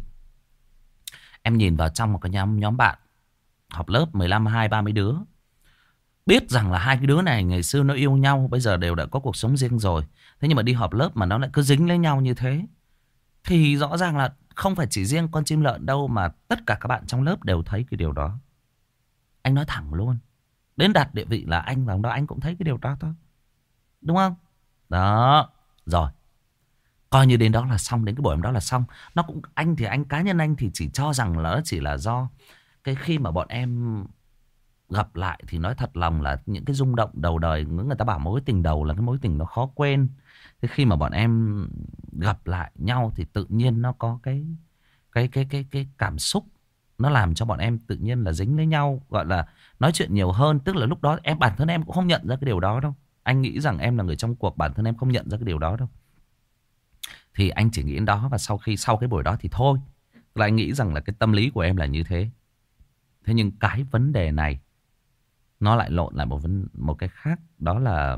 Em nhìn vào trong một cái nhóm bạn họp lớp 15, 20, 30 đứa. Biết rằng là hai cái đứa này ngày xưa nó yêu nhau, bây giờ đều đã có cuộc sống riêng rồi. Thế nhưng mà đi họp lớp mà nó lại cứ dính lấy nhau như thế, thì rõ ràng là không phải chỉ riêng con chim lợn đâu, mà tất cả các bạn trong lớp đều thấy cái điều đó. Anh nói thẳng luôn. Đến đạt địa vị là anh và ông đó, anh cũng thấy cái điều đó thôi. Đúng không? Đó. Rồi. Coi như đến đó là xong, đến cái buổi hôm đó là xong. Nó cũng, anh thì cá nhân anh thì chỉ cho rằng là nó chỉ là do cái khi mà bọn em gặp lại thì nói thật lòng là những cái rung động đầu đời, người ta bảo mối tình đầu là cái mối tình nó khó quên. Thế khi mà bọn em gặp lại nhau thì tự nhiên nó có cái cảm xúc, nó làm cho bọn em tự nhiên là dính lấy nhau, gọi là nói chuyện nhiều hơn. Tức là lúc đó em, bản thân em cũng không nhận ra cái điều đó đâu. Anh nghĩ rằng em là người trong cuộc, bản thân em không nhận ra cái điều đó đâu. Thì anh chỉ nghĩ đến đó, và sau cái buổi đó thì thôi. Là anh nghĩ rằng là cái tâm lý của em là như thế. Thế nhưng cái vấn đề này nó lại lộn lại một cái khác. Đó là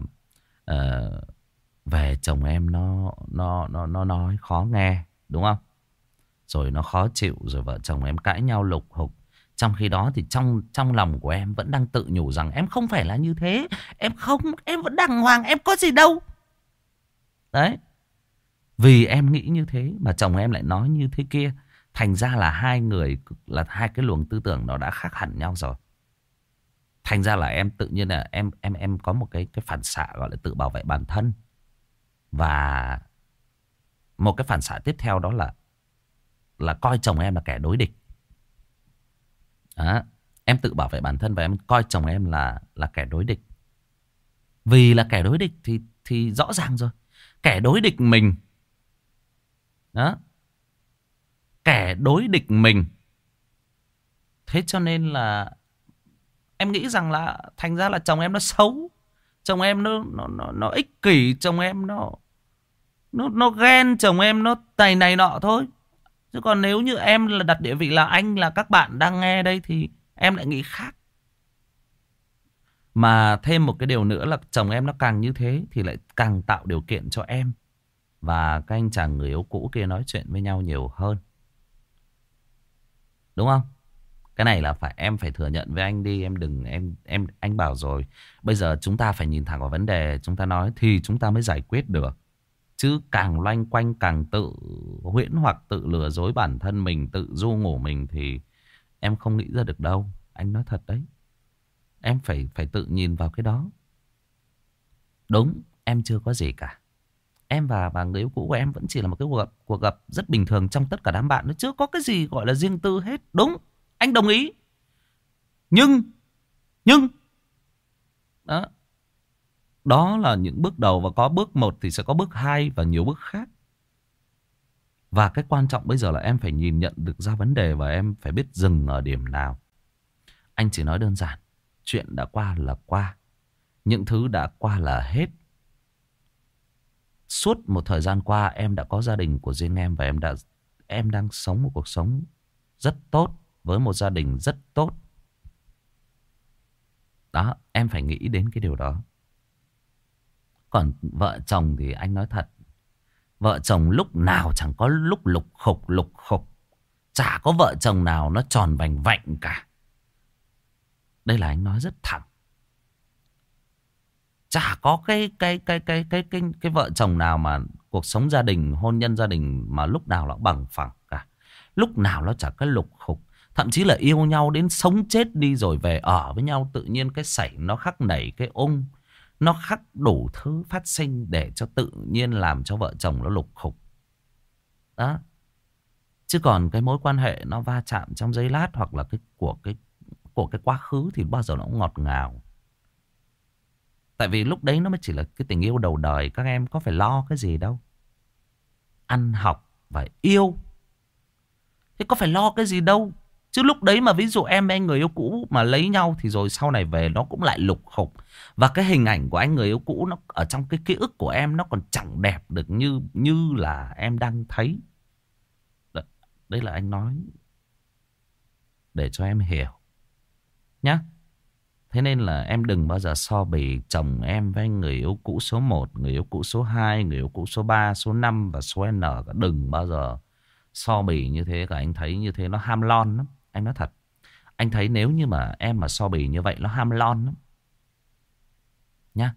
về chồng em nó nói khó nghe, đúng không? Rồi nó khó chịu, rồi vợ chồng em cãi nhau lục hục. Trong khi đó thì trong lòng của em vẫn đang tự nhủ rằng em không phải là như thế. Em vẫn đàng hoàng, em có gì đâu. Đấy. Vì em nghĩ như thế mà chồng em lại nói như thế kia. Thành ra là hai người, là hai cái luồng tư tưởng nó đã khác hẳn nhau rồi. Thành ra là em tự nhiên là em có một cái phản xạ gọi là tự bảo vệ bản thân. Và một cái phản xạ tiếp theo đó là coi chồng em là kẻ đối địch. Đó. Em tự bảo vệ bản thân và em coi chồng em là kẻ đối địch. Vì là kẻ đối địch thì rõ ràng rồi. Kẻ đối địch mình. Đó. Kẻ đối địch mình. Thế cho nên là em nghĩ rằng là thành ra là chồng em nó xấu. Chồng em nó ích kỷ. Chồng em nó ghen. Chồng em nó này nọ thôi. Chứ còn nếu như em là đặt địa vị là anh, là các bạn đang nghe đây, thì em lại nghĩ khác. Mà thêm một cái điều nữa là chồng em nó càng như thế thì lại càng tạo điều kiện cho em và các anh chàng người yêu cũ kia nói chuyện với nhau nhiều hơn. Đúng không? Cái này là em phải thừa nhận với anh đi. Em đừng anh bảo rồi. Bây giờ chúng ta phải nhìn thẳng vào vấn đề, chúng ta nói thì chúng ta mới giải quyết được. Chứ càng loanh quanh, càng tự huyễn hoặc tự lừa dối bản thân mình, tự ru ngủ mình thì em không nghĩ ra được đâu. Anh nói thật đấy. Em phải tự nhìn vào cái đó. Đúng, em chưa có gì cả. Em và người yêu cũ của em vẫn chỉ là một cái cuộc gặp rất bình thường trong tất cả đám bạn. Nó chưa có cái gì gọi là riêng tư hết. Đúng, anh đồng ý. Nhưng đó, đó là những bước đầu, và có bước 1 thì sẽ có bước 2 và nhiều bước khác. Và cái quan trọng bây giờ là em phải nhìn nhận được ra vấn đề và em phải biết dừng ở điểm nào. Anh chỉ nói đơn giản, chuyện đã qua là qua. Những thứ đã qua là hết. Suốt một thời gian qua em đã có gia đình của riêng em, và em đang sống một cuộc sống rất tốt với một gia đình rất tốt. Đó, em phải nghĩ đến cái điều đó. Còn vợ chồng thì anh nói thật, vợ chồng lúc nào chẳng có lúc lục khục. Chả có vợ chồng nào nó tròn vành vạnh cả. Đây là anh nói rất thẳng. Chả có cái vợ chồng nào mà cuộc sống gia đình, hôn nhân gia đình mà lúc nào nó bằng phẳng cả. Lúc nào nó chả cái lục khục. Thậm chí là yêu nhau đến sống chết đi rồi về ở với nhau, tự nhiên cái sảy nó khắc nảy cái ung. Nó khắc đủ thứ phát sinh để cho tự nhiên làm cho vợ chồng nó lục khục. Đó. Chứ còn cái mối quan hệ nó va chạm trong giây lát, hoặc là của cái quá khứ thì bao giờ nó cũng ngọt ngào. Tại vì lúc đấy nó mới chỉ là cái tình yêu đầu đời. Các em có phải lo cái gì đâu. Ăn học và yêu. Thế có phải lo cái gì đâu. Chứ lúc đấy mà ví dụ em với anh người yêu cũ mà lấy nhau, thì rồi sau này về nó cũng lại lục khục. Và cái hình ảnh của anh người yêu cũ nó ở trong cái ký ức của em, nó còn chẳng đẹp được như là em đang thấy. Đấy là anh nói để cho em hiểu nhá. Thế nên là em đừng bao giờ so bì chồng em với người yêu cũ số 1, người yêu cũ số 2, người yêu cũ số 3, số 5 và số N. Đừng bao giờ so bì như thế cả. Anh thấy như thế nó ham lon lắm. Anh nói thật. Anh thấy nếu như mà em mà so bì như vậy nó ham lon lắm. nhá.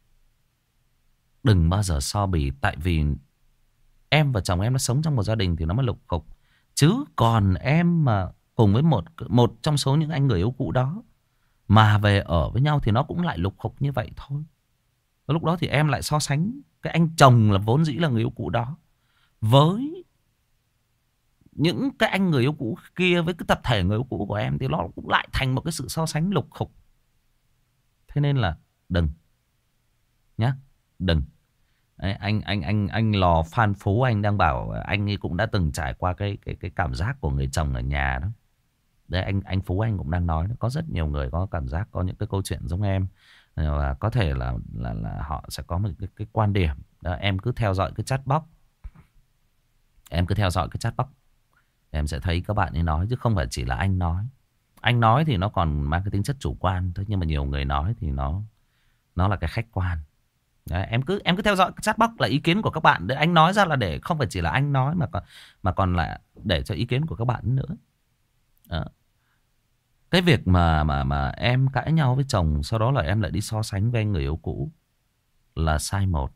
Đừng bao giờ so bì. Tại vì em và chồng em nó sống trong một gia đình thì nó mới lục cục. Chứ còn em mà cùng với một trong số những anh người yêu cũ đó mà về ở với nhau thì nó cũng lại lục cục như vậy thôi. Lúc đó thì em lại so sánh cái anh chồng là vốn dĩ là người yêu cũ đó với những cái anh người yêu cũ kia, với cái tập thể người yêu cũ của em, thì nó cũng lại thành một cái sự so sánh lục khục. Thế nên là đừng nhá, đừng. Đấy, anh Lò Phan Phú anh đang bảo anh ấy cũng đã từng trải qua cái cảm giác của người chồng ở nhà đó. Đấy, anh Phú anh cũng đang nói đó, có rất nhiều người có cảm giác, có những cái câu chuyện giống em, và có thể là họ sẽ có một cái quan điểm đó. Em cứ theo dõi cái chat box, em cứ theo dõi cái chat box, em sẽ thấy các bạn ấy nói, chứ không phải chỉ là anh nói. Anh nói thì nó còn mang cái tính chất chủ quan thôi, nhưng mà nhiều người nói thì nó là cái khách quan. Đấy, em cứ theo dõi cái chat box là ý kiến của các bạn. Để anh nói ra là để không phải chỉ là anh nói, mà còn là để cho ý kiến của các bạn nữa. Đó. Cái việc mà em cãi nhau với chồng, sau đó là em lại đi so sánh với anh người yêu cũ là sai một.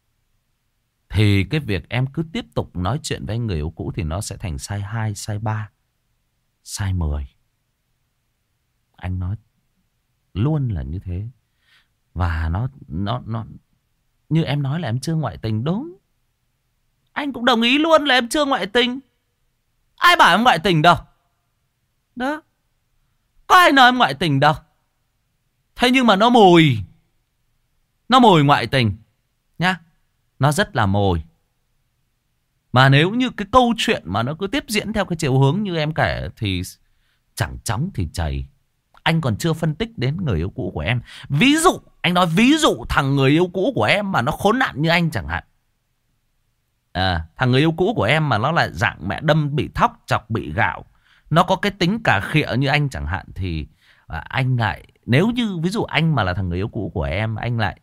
Thì cái việc em cứ tiếp tục nói chuyện với anh người yêu cũ thì nó sẽ thành sai 2, sai 3, sai 10. Anh nói luôn là như thế. Và nó như em nói là em chưa ngoại tình, đúng. Anh cũng đồng ý luôn là em chưa ngoại tình. Ai bảo em ngoại tình đâu. Đó. Có ai nói em ngoại tình đâu. Thế nhưng mà nó mùi ngoại tình nhá. Nó rất là mùi. Mà nếu như cái câu chuyện mà nó cứ tiếp diễn theo cái chiều hướng như em kể thì chẳng chóng thì chảy. Anh còn chưa phân tích đến người yêu cũ của em. Ví dụ, anh nói ví dụ thằng người yêu cũ của em mà nó khốn nạn như anh chẳng hạn. Thằng người yêu cũ của em mà nó là dạng mẹ đâm bị thóc, chọc bị gạo, nó có cái tính cà khịa như anh chẳng hạn, thì anh lại, nếu như ví dụ anh mà là thằng người yêu cũ của em, anh lại,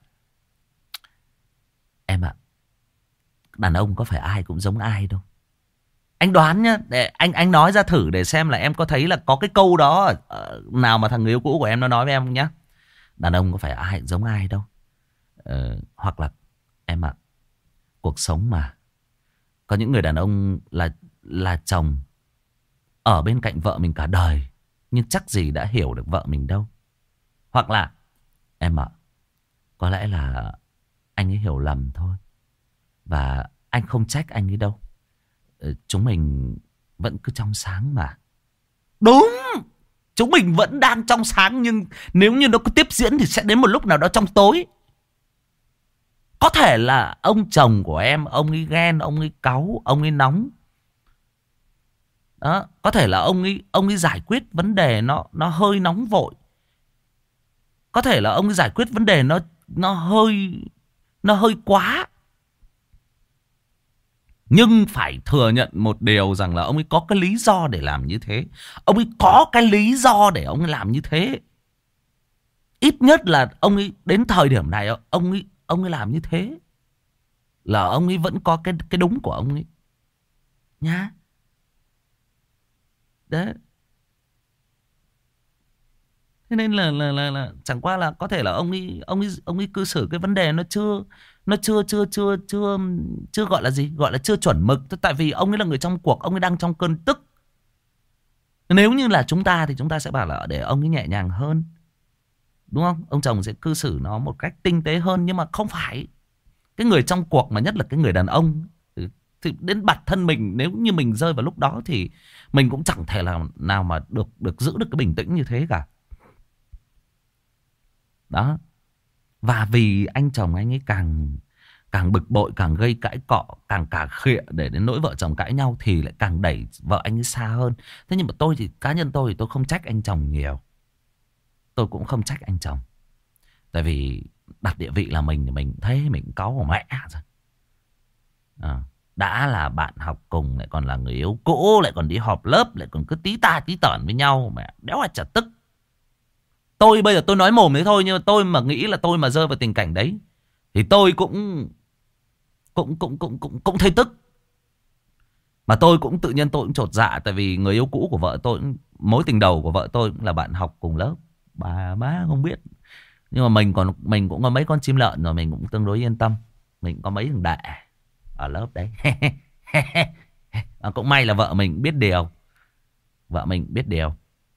em ạ, đàn ông có phải ai cũng giống ai đâu. Anh đoán nhá, để anh nói ra thử để xem là em có thấy là có cái câu đó nào mà thằng người yêu cũ của em nó nói với em không nhá. Đàn ông có phải ai giống ai đâu. Hoặc là em ạ, cuộc sống mà có những người đàn ông là chồng ở bên cạnh vợ mình cả đời, nhưng chắc gì đã hiểu được vợ mình đâu. Hoặc là em ạ, có lẽ là anh ấy hiểu lầm thôi, và anh không trách anh ấy đâu. Chúng mình vẫn cứ trong sáng mà. Đúng, chúng mình vẫn đang trong sáng, nhưng nếu như nó cứ tiếp diễn thì sẽ đến một lúc nào đó trong tối. Có thể là ông chồng của em, ông ấy ghen, ông ấy cáu, ông ấy nóng. Đó, có thể là ông ấy giải quyết vấn đề nó hơi nóng vội. Có thể là ông ấy giải quyết vấn đề nó hơi quá. Nhưng phải thừa nhận một điều rằng là ông ấy có cái lý do để làm như thế. Ông ấy có cái lý do để ông ấy làm như thế. Ít nhất là ông ấy đến thời điểm này ông ấy làm như thế là ông ấy vẫn có cái đúng của ông ấy nhá. Đấy. Thế nên là chẳng qua là có thể là ông ấy cư xử cái vấn đề nó chưa gọi là gì, gọi là chưa chuẩn mực. Tại vì ông ấy là người trong cuộc, ông ấy đang trong cơn tức. Nếu như là chúng ta thì chúng ta sẽ bảo là để ông ấy nhẹ nhàng hơn, đúng không? Ông chồng sẽ cư xử nó một cách tinh tế hơn. Nhưng mà không phải. Cái người trong cuộc, mà nhất là cái người đàn ông, thì đến bản thân mình, nếu như mình rơi vào lúc đó thì mình cũng chẳng thể nào mà được giữ được cái bình tĩnh như thế cả. Đó. Và vì anh chồng anh ấy càng bực bội, càng gây cãi cọ, càng cà khịa để đến nỗi vợ chồng cãi nhau, thì lại càng đẩy vợ anh ấy xa hơn. Thế nhưng mà tôi thì cá nhân tôi thì tôi không trách anh chồng nhiều. Tôi cũng không trách anh chồng. Tại vì đặt địa vị là mình thì mình thấy mình cáu của mẹ rồi. Đã là bạn học cùng, lại còn là người yêu cũ, lại còn đi họp lớp, lại còn cứ tí ta tí tởn với nhau, mẹ đéo là chả tức. Tôi bây giờ tôi nói mồm thế thôi, nhưng mà tôi mà nghĩ là tôi mà rơi vào tình cảnh đấy thì tôi cũng thấy tức. Mà tôi cũng tự nhiên tôi cũng chột dạ. Tại vì người yêu cũ của vợ tôi, mối tình đầu của vợ tôi cũng là bạn học cùng lớp. Bà má không biết Nhưng mà mình cũng có mấy con chim lợn rồi, mình cũng tương đối yên tâm. Mình cũng có mấy thằng đệ ở lớp đấy. Cũng may là vợ mình biết điều. Vợ mình biết điều.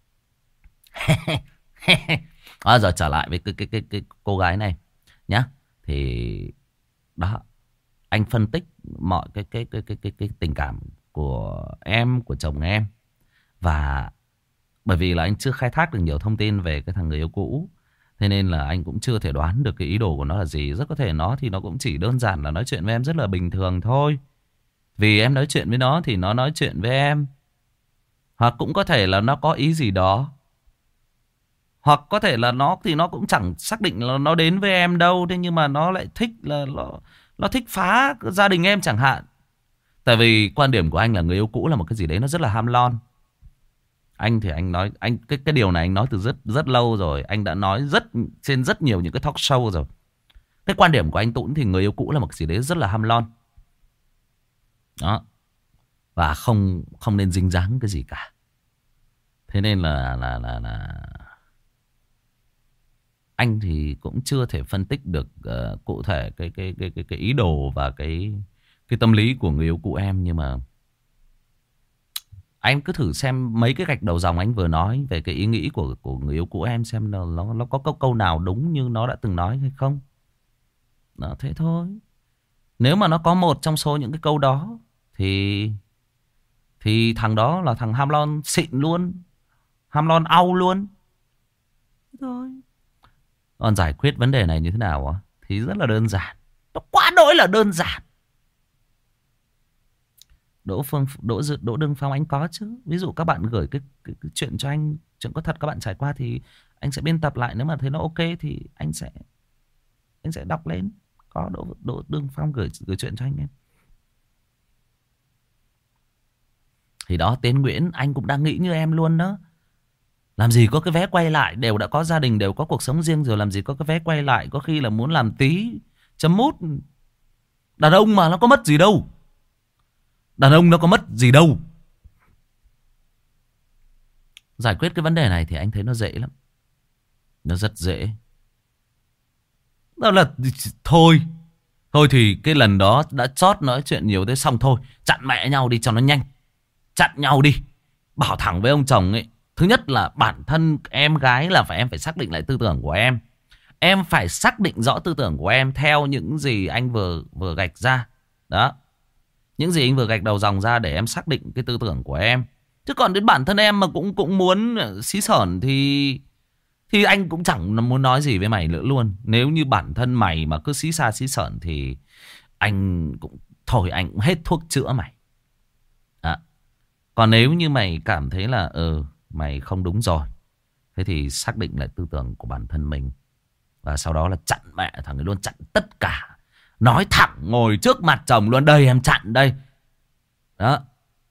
Giờ trở lại với cái cô gái này nhá. Thì đó, anh phân tích mọi cái tình cảm của em, của chồng em. Và bởi vì là anh chưa khai thác được nhiều thông tin về cái thằng người yêu cũ, thế nên là anh cũng chưa thể đoán được cái ý đồ của nó là gì. Rất có thể nó thì nó cũng chỉ đơn giản là nói chuyện với em rất là bình thường thôi. Vì em nói chuyện với nó thì nó nói chuyện với em. Hoặc cũng có thể là nó có ý gì đó. Hoặc có thể là nó thì nó cũng chẳng xác định là nó đến với em đâu. Thế nhưng mà nó lại thích là nó thích phá gia đình em chẳng hạn. Tại vì quan điểm của anh là người yêu cũ là một cái gì đấy nó rất là ham lon. Anh thì anh nói cái điều này anh nói từ rất lâu rồi. Anh đã nói trên rất nhiều những cái talk show rồi. Cái quan điểm của anh Tũng thì người yêu cũ là một cái gì đấy rất là ham lon. Đó. Và không nên dính dáng cái gì cả. Thế nên là anh thì cũng chưa thể phân tích được cụ thể cái ý đồ và cái tâm lý của người yêu cũ em. Nhưng mà anh cứ thử xem mấy cái gạch đầu dòng anh vừa nói về cái ý nghĩ của người yêu cũ em, xem nó có câu nào đúng như nó đã từng nói hay không. Đó, thế thôi. Nếu mà nó có một trong số những cái câu đó thì thằng đó là thằng ham lon xịn luôn, ham lon au luôn. Thế thôi. Còn giải quyết vấn đề này như thế nào á thì rất là đơn giản. Nó quá đỗi là đơn giản. Đỗ Đương Phong anh có chứ. Ví dụ các bạn gửi cái chuyện cho anh, chuyện có thật các bạn trải qua thì anh sẽ biên tập lại. Nếu mà thấy nó ok thì anh sẽ đọc lên. Có Đỗ Đương Phong gửi chuyện cho anh em. Thì đó, Tiến Nguyễn anh cũng đang nghĩ như em luôn đó. Làm gì có cái vé quay lại, đều đã có gia đình, đều có cuộc sống riêng rồi, làm gì có cái vé quay lại. Có khi là muốn làm tí chấm mút. Đàn ông mà nó có mất gì đâu. Đàn ông nó có mất gì đâu. Giải quyết cái vấn đề này thì anh thấy nó dễ lắm. Nó rất dễ. Đó là thôi thì cái lần đó đã chót nói chuyện nhiều thế, xong thôi, chặn mẹ nhau đi cho nó nhanh. Chặn nhau đi. Bảo thẳng với ông chồng ấy, thứ nhất là bản thân em gái là em phải xác định lại tư tưởng của em. Em phải xác định rõ tư tưởng của em theo những gì anh vừa gạch ra. Đó. Những gì anh vừa gạch đầu dòng ra để em xác định cái tư tưởng của em. Chứ còn đến bản thân em mà cũng muốn xí xởn thì anh cũng chẳng muốn nói gì với mày nữa luôn. Nếu như bản thân mày mà cứ xí xa xí xởn thì anh cũng thôi, anh cũng hết thuốc chữa mày. Còn nếu như mày cảm thấy là mày không đúng rồi, thế thì xác định lại tư tưởng của bản thân mình. Và sau đó là chặn mẹ thằng ấy luôn, chặn tất cả. Nói thẳng ngồi trước mặt chồng luôn, đây em chặn đây. Đó.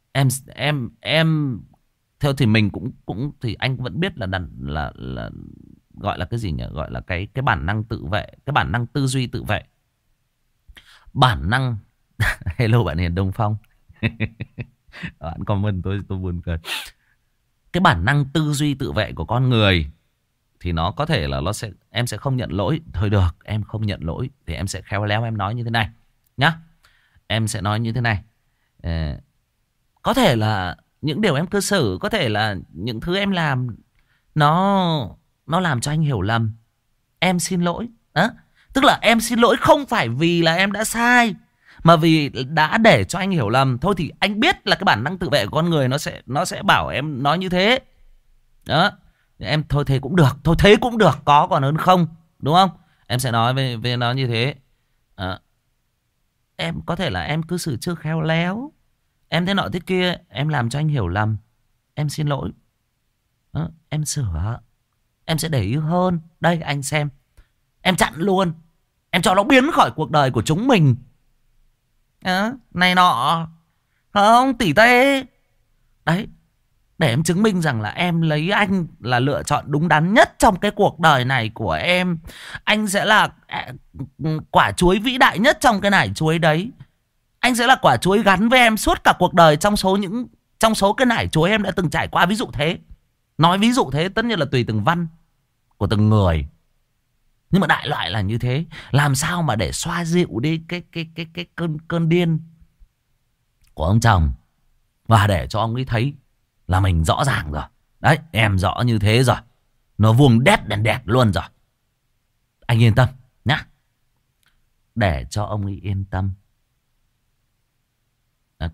Em theo thì mình cũng thì anh vẫn biết là gọi là cái gì nhỉ? Gọi là cái bản năng tự vệ, cái bản năng tư duy tự vệ. Bản năng hello bạn Hiền Đông Phong. Bạn comment tôi buồn cười. Cái bản năng tư duy tự vệ của con người thì nó có thể là em sẽ không nhận lỗi. Thôi được, em không nhận lỗi thì em sẽ khéo léo em nói như thế này nhá. Em sẽ nói như thế này. Có thể là những điều em cư xử, có thể là những thứ em làm nó làm cho anh hiểu lầm. Em xin lỗi. Tức là em xin lỗi không phải vì là em đã sai, mà vì đã để cho anh hiểu lầm. Thôi thì anh biết là cái bản năng tự vệ của con người nó sẽ bảo em nói như thế. Đó. Em thôi thế cũng được. Thôi thế cũng được, có còn hơn không. Đúng không? Em sẽ nói về nó như thế. Em có thể là em cư xử chưa khéo léo, em thế nọ thế kia, em làm cho anh hiểu lầm. Em xin lỗi. Em sửa. Em sẽ để ý hơn. Đây anh xem. Em chặn luôn. Em cho nó biến khỏi cuộc đời của chúng mình. Này nọ. Không tỉ tê. Đấy. Để em chứng minh rằng là em lấy anh là lựa chọn đúng đắn nhất trong cái cuộc đời này của em. Anh sẽ là quả chuối vĩ đại nhất trong cái nải chuối đấy. Anh sẽ là quả chuối gắn với em suốt cả cuộc đời trong số cái nải chuối em đã từng trải qua. Ví dụ thế. Nói ví dụ thế, tất nhiên là tùy từng văn của từng người. Nhưng mà đại loại là như thế. Làm sao mà để xoa dịu đi cái cơn điên của ông chồng, và để cho ông ấy thấy là mình rõ ràng rồi. Đấy, em rõ như thế rồi. Nó vuông đét đèn đẹt luôn rồi. Anh yên tâm nhá. Để cho ông ấy yên tâm. Ok.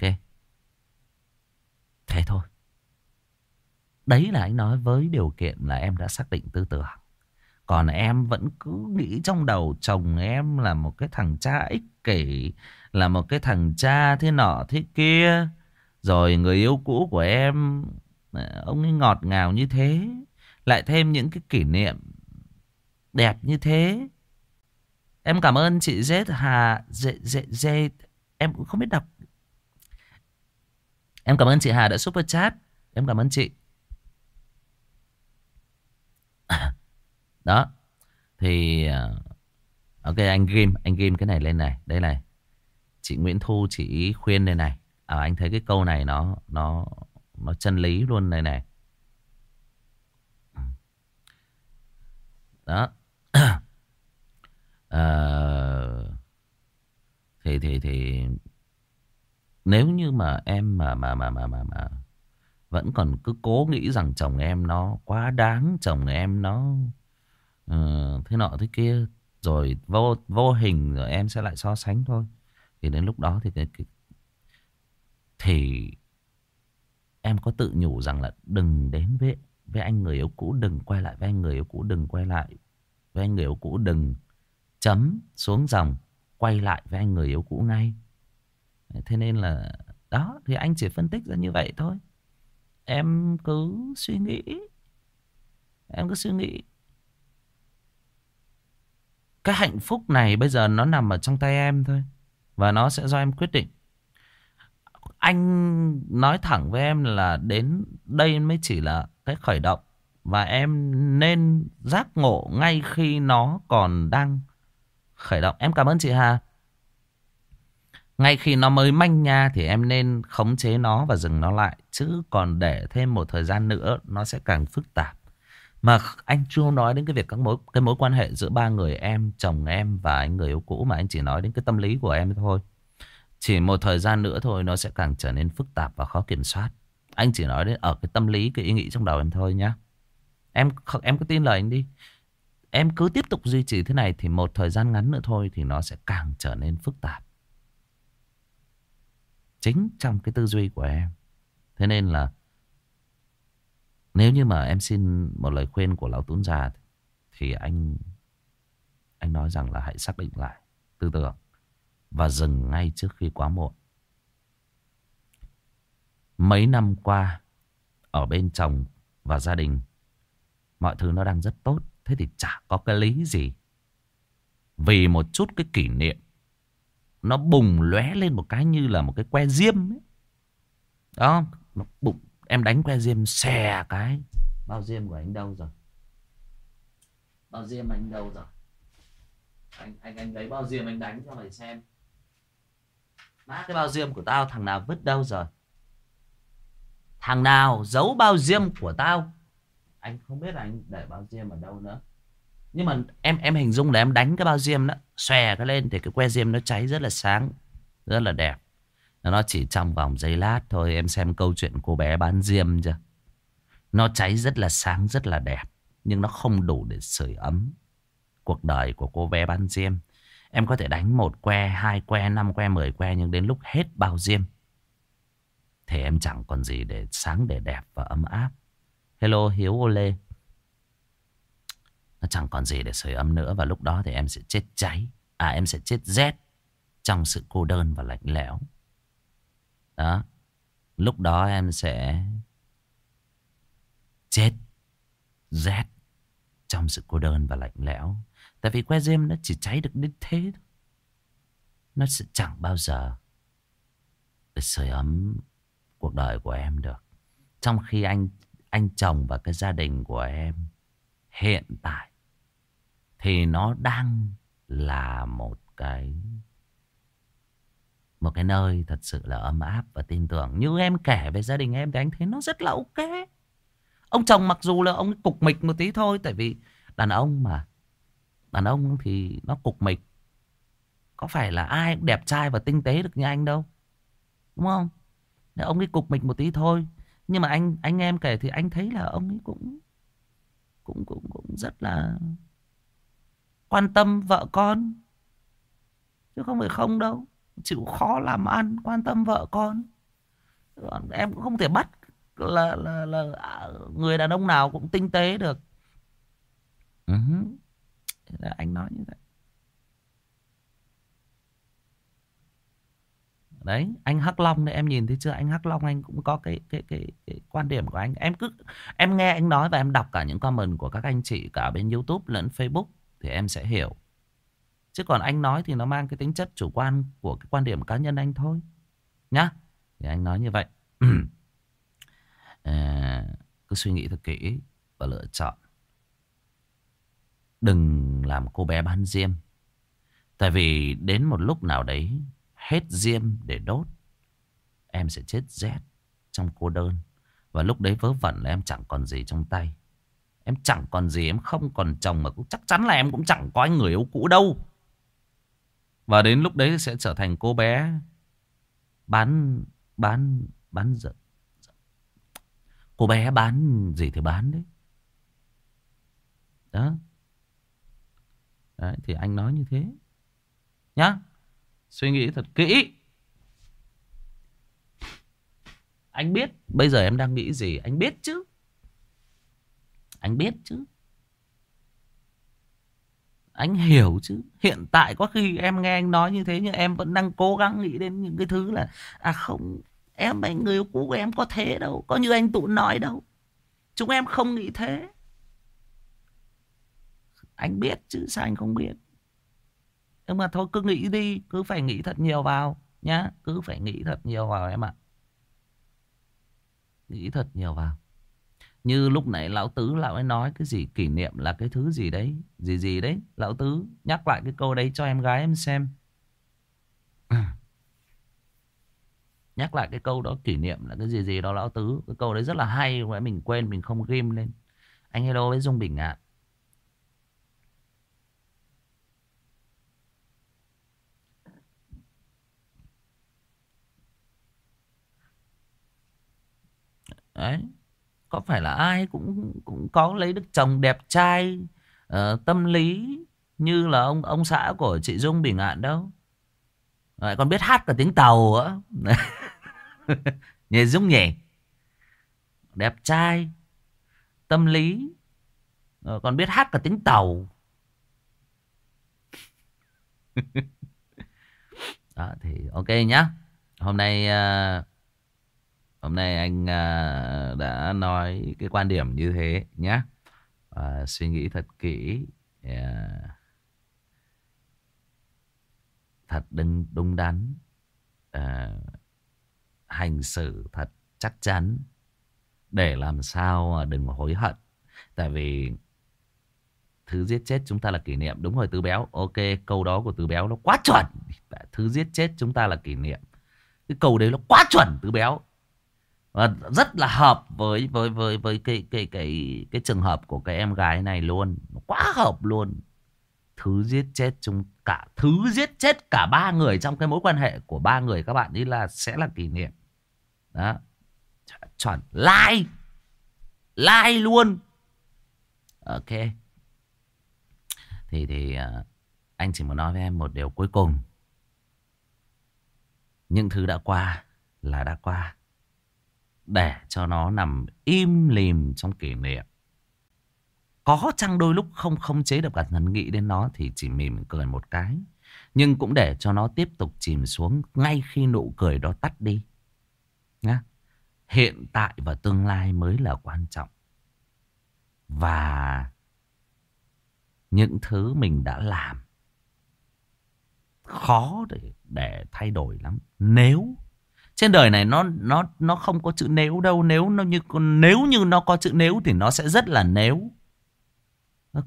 Thế thôi. Đấy là anh nói với điều kiện là em đã xác định tư tưởng. Còn em vẫn cứ nghĩ trong đầu chồng em là một cái thằng cha ích kỷ, là một cái thằng cha thế nọ thế kia. Rồi người yêu cũ của em, ông ấy ngọt ngào như thế, lại thêm những cái kỷ niệm đẹp như thế. Em cảm ơn chị Z Hà Z. Em cũng không biết đọc. Em cảm ơn chị Hà đã super chat. Em cảm ơn chị. Đó. Thì ok, anh ghim cái này lên này. Đây này. Chị Nguyễn Thu chị ý khuyên đây này. Anh thấy cái câu này nó chân lý luôn này này. Đó. Ờ, thì nếu như mà em mà vẫn còn cứ cố nghĩ rằng chồng em nó quá đáng, chồng em nó thế nọ thế kia, rồi vô hình rồi em sẽ lại so sánh thôi. Thì đến lúc đó thì em có tự nhủ rằng là đừng đến với anh người yêu cũ, đừng quay lại với anh người yêu cũ, đừng quay lại với anh người yêu cũ, đừng chấm xuống dòng quay lại với anh người yêu cũ ngay. Thế nên là đó, thì anh chỉ phân tích ra như vậy thôi. Em cứ suy nghĩ. Em cứ suy nghĩ. Cái hạnh phúc này bây giờ nó nằm ở trong tay em thôi. Và nó sẽ do em quyết định. Anh nói thẳng với em là đến đây mới chỉ là cái khởi động. Và em nên giác ngộ ngay khi nó còn đang khởi động. Em cảm ơn chị Hà. Ngay khi nó mới manh nha thì em nên khống chế nó và dừng nó lại. Chứ còn để thêm một thời gian nữa nó sẽ càng phức tạp. Mà anh chưa nói đến cái việc cái mối quan hệ giữa ba người em, chồng em và anh người yêu cũ, mà anh chỉ nói đến cái tâm lý của em thôi. Chỉ một thời gian nữa thôi nó sẽ càng trở nên phức tạp và khó kiểm soát. Anh chỉ nói đến ở cái tâm lý, cái ý nghĩ trong đầu em thôi nhá. Em cứ tin lời anh đi. Em cứ tiếp tục duy trì thế này thì một thời gian ngắn nữa thôi thì nó sẽ càng trở nên phức tạp. Chính trong cái tư duy của em. Thế nên là nếu như mà em xin một lời khuyên của lão Tún già thì anh nói rằng là hãy xác định lại tư tưởng và dừng ngay trước khi quá muộn. Mấy năm qua ở bên chồng và gia đình mọi thứ nó đang rất tốt. Thế thì chả có cái lý gì vì một chút cái kỷ niệm nó bùng lóe lên một cái như là một cái que diêm ấy. Đó, nó bụng em đánh que diêm xè cái. Bao diêm của anh đâu rồi? Bao diêm anh đâu rồi? Anh lấy bao diêm anh đánh cho mày xem. Má, cái bao diêm của tao thằng nào vứt đâu rồi? Thằng nào giấu bao diêm của tao? Anh không biết là anh để bao diêm ở đâu nữa. Nhưng mà em hình dung là em đánh cái bao diêm đó, xòe cái lên thì cái que diêm nó cháy rất là sáng, rất là đẹp. Nó chỉ trong vòng giây lát thôi. Em xem câu chuyện cô bé bán diêm chưa? Nó cháy rất là sáng, rất là đẹp, nhưng nó không đủ để sưởi ấm cuộc đời của cô bé bán diêm. Em có thể đánh 1 que, 2 que, 5 que, 10 que, nhưng đến lúc hết bao diêm thì em chẳng còn gì để sáng, để đẹp và ấm áp. Hello Hiếu ô lê. Nó chẳng còn gì để sưởi ấm nữa. Và lúc đó thì em sẽ chết cháy. Em sẽ chết rét trong sự cô đơn và lạnh lẽo. Đó. Lúc đó em sẽ chết rét trong sự cô đơn và lạnh lẽo. Tại vì que diêm nó chỉ cháy được đến thế thôi. Nó sẽ chẳng bao giờ để sưởi ấm cuộc đời của em được. Trong khi anh chồng và cái gia đình của em hiện tại thì nó đang là một cái nơi thật sự là ấm áp và tin tưởng. Như em kể về gia đình em thì anh thấy nó rất là ok. Ông chồng mặc dù là ông cục mịch một tí thôi, tại vì đàn ông mà Đàn ông thì nó cục mịch. Có phải là ai cũng đẹp trai và tinh tế được như anh đâu. Đúng không? Nếu ông ấy cục mịch một tí thôi. Nhưng mà anh em kể thì anh thấy là ông ấy cũng rất là quan tâm vợ con. Chứ không phải không đâu. Chịu khó làm ăn, quan tâm vợ con. Em cũng không thể bắt là người đàn ông nào cũng tinh tế được. Anh nói như vậy. Đấy, anh Hắc Long đấy, em nhìn thấy chưa? Anh Hắc Long anh cũng có cái quan điểm của anh. Em nghe anh nói và em đọc cả những comment của các anh chị cả bên YouTube lẫn Facebook thì em sẽ hiểu. Chứ còn anh nói thì nó mang cái tính chất chủ quan của cái quan điểm cá nhân anh thôi. Nhá. Thì anh nói như vậy. Cứ suy nghĩ thật kỹ và lựa chọn. Đừng làm cô bé bán diêm. Tại vì đến một lúc nào đấy hết diêm để đốt, em sẽ chết rét trong cô đơn. Và lúc đấy vớ vẩn là em chẳng còn gì trong tay. Em chẳng còn gì, em không còn chồng mà cũng chắc chắn là em cũng chẳng có anh người yêu cũ đâu. Và đến lúc đấy sẽ trở thành cô bé bán giận. Cô bé bán gì thì bán đấy. Đó. Đấy thì anh nói như thế. Nhá. Suy nghĩ thật kỹ. Anh biết bây giờ em đang nghĩ gì. Anh biết chứ. Anh biết chứ. Anh hiểu chứ. Hiện tại có khi em nghe anh nói như thế, nhưng em vẫn đang cố gắng nghĩ đến những cái thứ là à không, em anh người yêu cũ của em có thế đâu, có như anh Tụ nói đâu. Chúng em không nghĩ thế. Anh biết chứ, sao anh không biết. Nhưng mà thôi cứ nghĩ đi. Cứ phải nghĩ thật nhiều vào nhá. Cứ phải nghĩ thật nhiều vào em ạ. Nghĩ thật nhiều vào. Như lúc nãy Lão Tứ Lão ấy nói cái gì kỷ niệm là cái thứ gì đấy. Gì gì đấy. Lão Tứ nhắc lại cái câu đấy cho em gái em xem. Nhắc lại cái câu đó, kỷ niệm là cái gì gì đó Lão Tứ. Cái câu đấy rất là hay. Mình quên mình không ghim lên. Anh hello với Dung Bình ạ. Đấy. Có phải là ai cũng có lấy được chồng đẹp trai, tâm lý như là ông xã của chị Dung Bình Ngạn đâu. Lại còn biết hát cả tiếng Tàu á. Nhờ Dung nhỉ. Đẹp trai, tâm lý, còn biết hát cả tiếng Tàu. Đó thì ok nhá. Hôm nay anh đã nói cái quan điểm như thế nhá. Suy nghĩ thật kỹ, thật đúng đắn, hành xử thật chắc chắn để làm sao mà đừng hối hận. Tại vì thứ giết chết chúng ta là kỷ niệm. Đúng rồi Tứ Béo. Ok, câu đó của Tứ Béo nó quá chuẩn. Thứ giết chết chúng ta là kỷ niệm. Cái câu đấy nó quá chuẩn Tứ Béo. Và rất là hợp với cái trường hợp của cái em gái này luôn. Nó quá hợp luôn. Thứ giết chết cả ba người trong cái mối quan hệ của ba người các bạn ấy là sẽ là kỷ niệm. Đó. Chuẩn. Like luôn. Ok. Thì anh chỉ muốn nói với em một điều cuối cùng. Những thứ đã qua là đã qua. Để cho nó nằm im lìm trong kỷ niệm. Có chăng đôi lúc không khống chế được bản thân nghĩ đến nó thì chỉ mỉm cười một cái. Nhưng cũng để cho nó tiếp tục chìm xuống ngay khi nụ cười đó tắt đi. Nhá. Hiện tại và tương lai mới là quan trọng. Và những thứ mình đã làm khó để thay đổi lắm. Nếu trên đời này nó không có chữ nếu đâu. Nếu như nó có chữ nếu thì nó sẽ rất là nếu. Ok.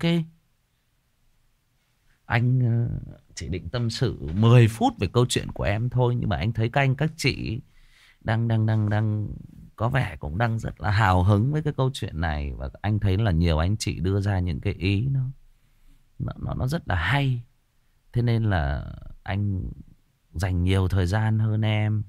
Anh chỉ định tâm sự 10 phút về câu chuyện của em thôi, nhưng mà anh thấy các anh các chị đang có vẻ cũng đang rất là hào hứng với cái câu chuyện này, và anh thấy là nhiều anh chị đưa ra những cái ý nó rất là hay. Thế nên là anh dành nhiều thời gian hơn em.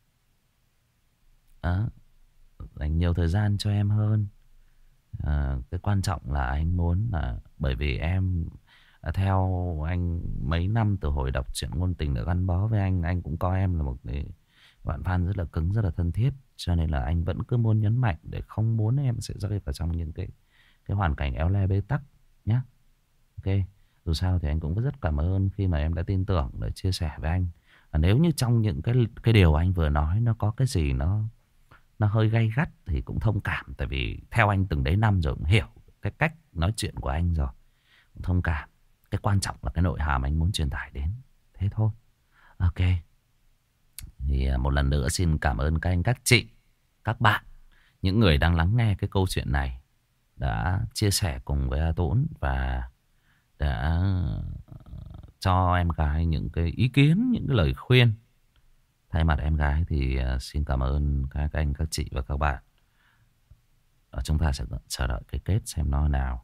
Đó, dành nhiều thời gian cho em hơn. Cái quan trọng là anh muốn là bởi vì em theo anh mấy năm từ hồi đọc truyện ngôn tình đã gắn bó với anh cũng coi em là một cái bạn fan rất là cứng, rất là thân thiết. Cho nên là anh vẫn cứ muốn nhấn mạnh để không muốn em sẽ rơi vào trong những cái hoàn cảnh éo le bế tắc nhé. Ok, dù sao thì anh cũng rất cảm ơn khi mà em đã tin tưởng để chia sẻ với anh. Nếu như trong những cái điều anh vừa nói nó có cái gì nó hơi gay gắt thì cũng thông cảm. Tại vì theo anh từng đấy năm rồi cũng hiểu cái cách nói chuyện của anh rồi, cũng thông cảm. Cái quan trọng là cái nội hàm anh muốn truyền tải đến, thế thôi. Ok, thì một lần nữa xin cảm ơn các anh, các chị, các bạn, những người đang lắng nghe cái câu chuyện này, đã chia sẻ cùng với A Tũng và đã cho em gái những cái ý kiến, những cái lời khuyên. Thay mặt em gái thì xin cảm ơn các anh, các chị và các bạn. Chúng ta sẽ chờ đợi cái kết xem nó nào.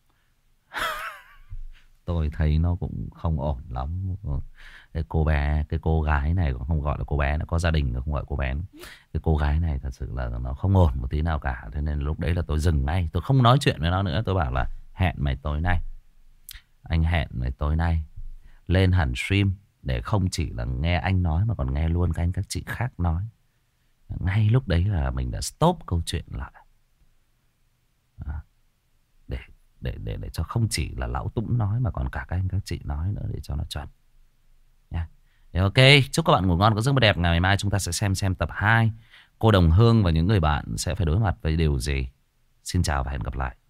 Tôi thấy nó cũng không ổn lắm. Cái cô gái này cũng không gọi là cô bé, nó có gia đình nó không gọi cô bé. Cái cô gái này thật sự là nó không ổn một tí nào cả. Thế nên lúc đấy là tôi dừng ngay, tôi không nói chuyện với nó nữa. Tôi bảo là hẹn mày tối nay. Anh hẹn mày tối nay lên hẳn stream để không chỉ là nghe anh nói mà còn nghe luôn các anh các chị khác nói. Ngay lúc đấy là mình đã stop câu chuyện lại. Để cho không chỉ là lão Tũng nói mà còn cả các anh các chị nói nữa để cho nó chuẩn nha. Ok, chúc các bạn ngủ ngon, có giấc mơ đẹp. Ngày mai chúng ta sẽ xem tập 2 cô Đồng Hương và những người bạn sẽ phải đối mặt với điều gì. Xin chào và hẹn gặp lại.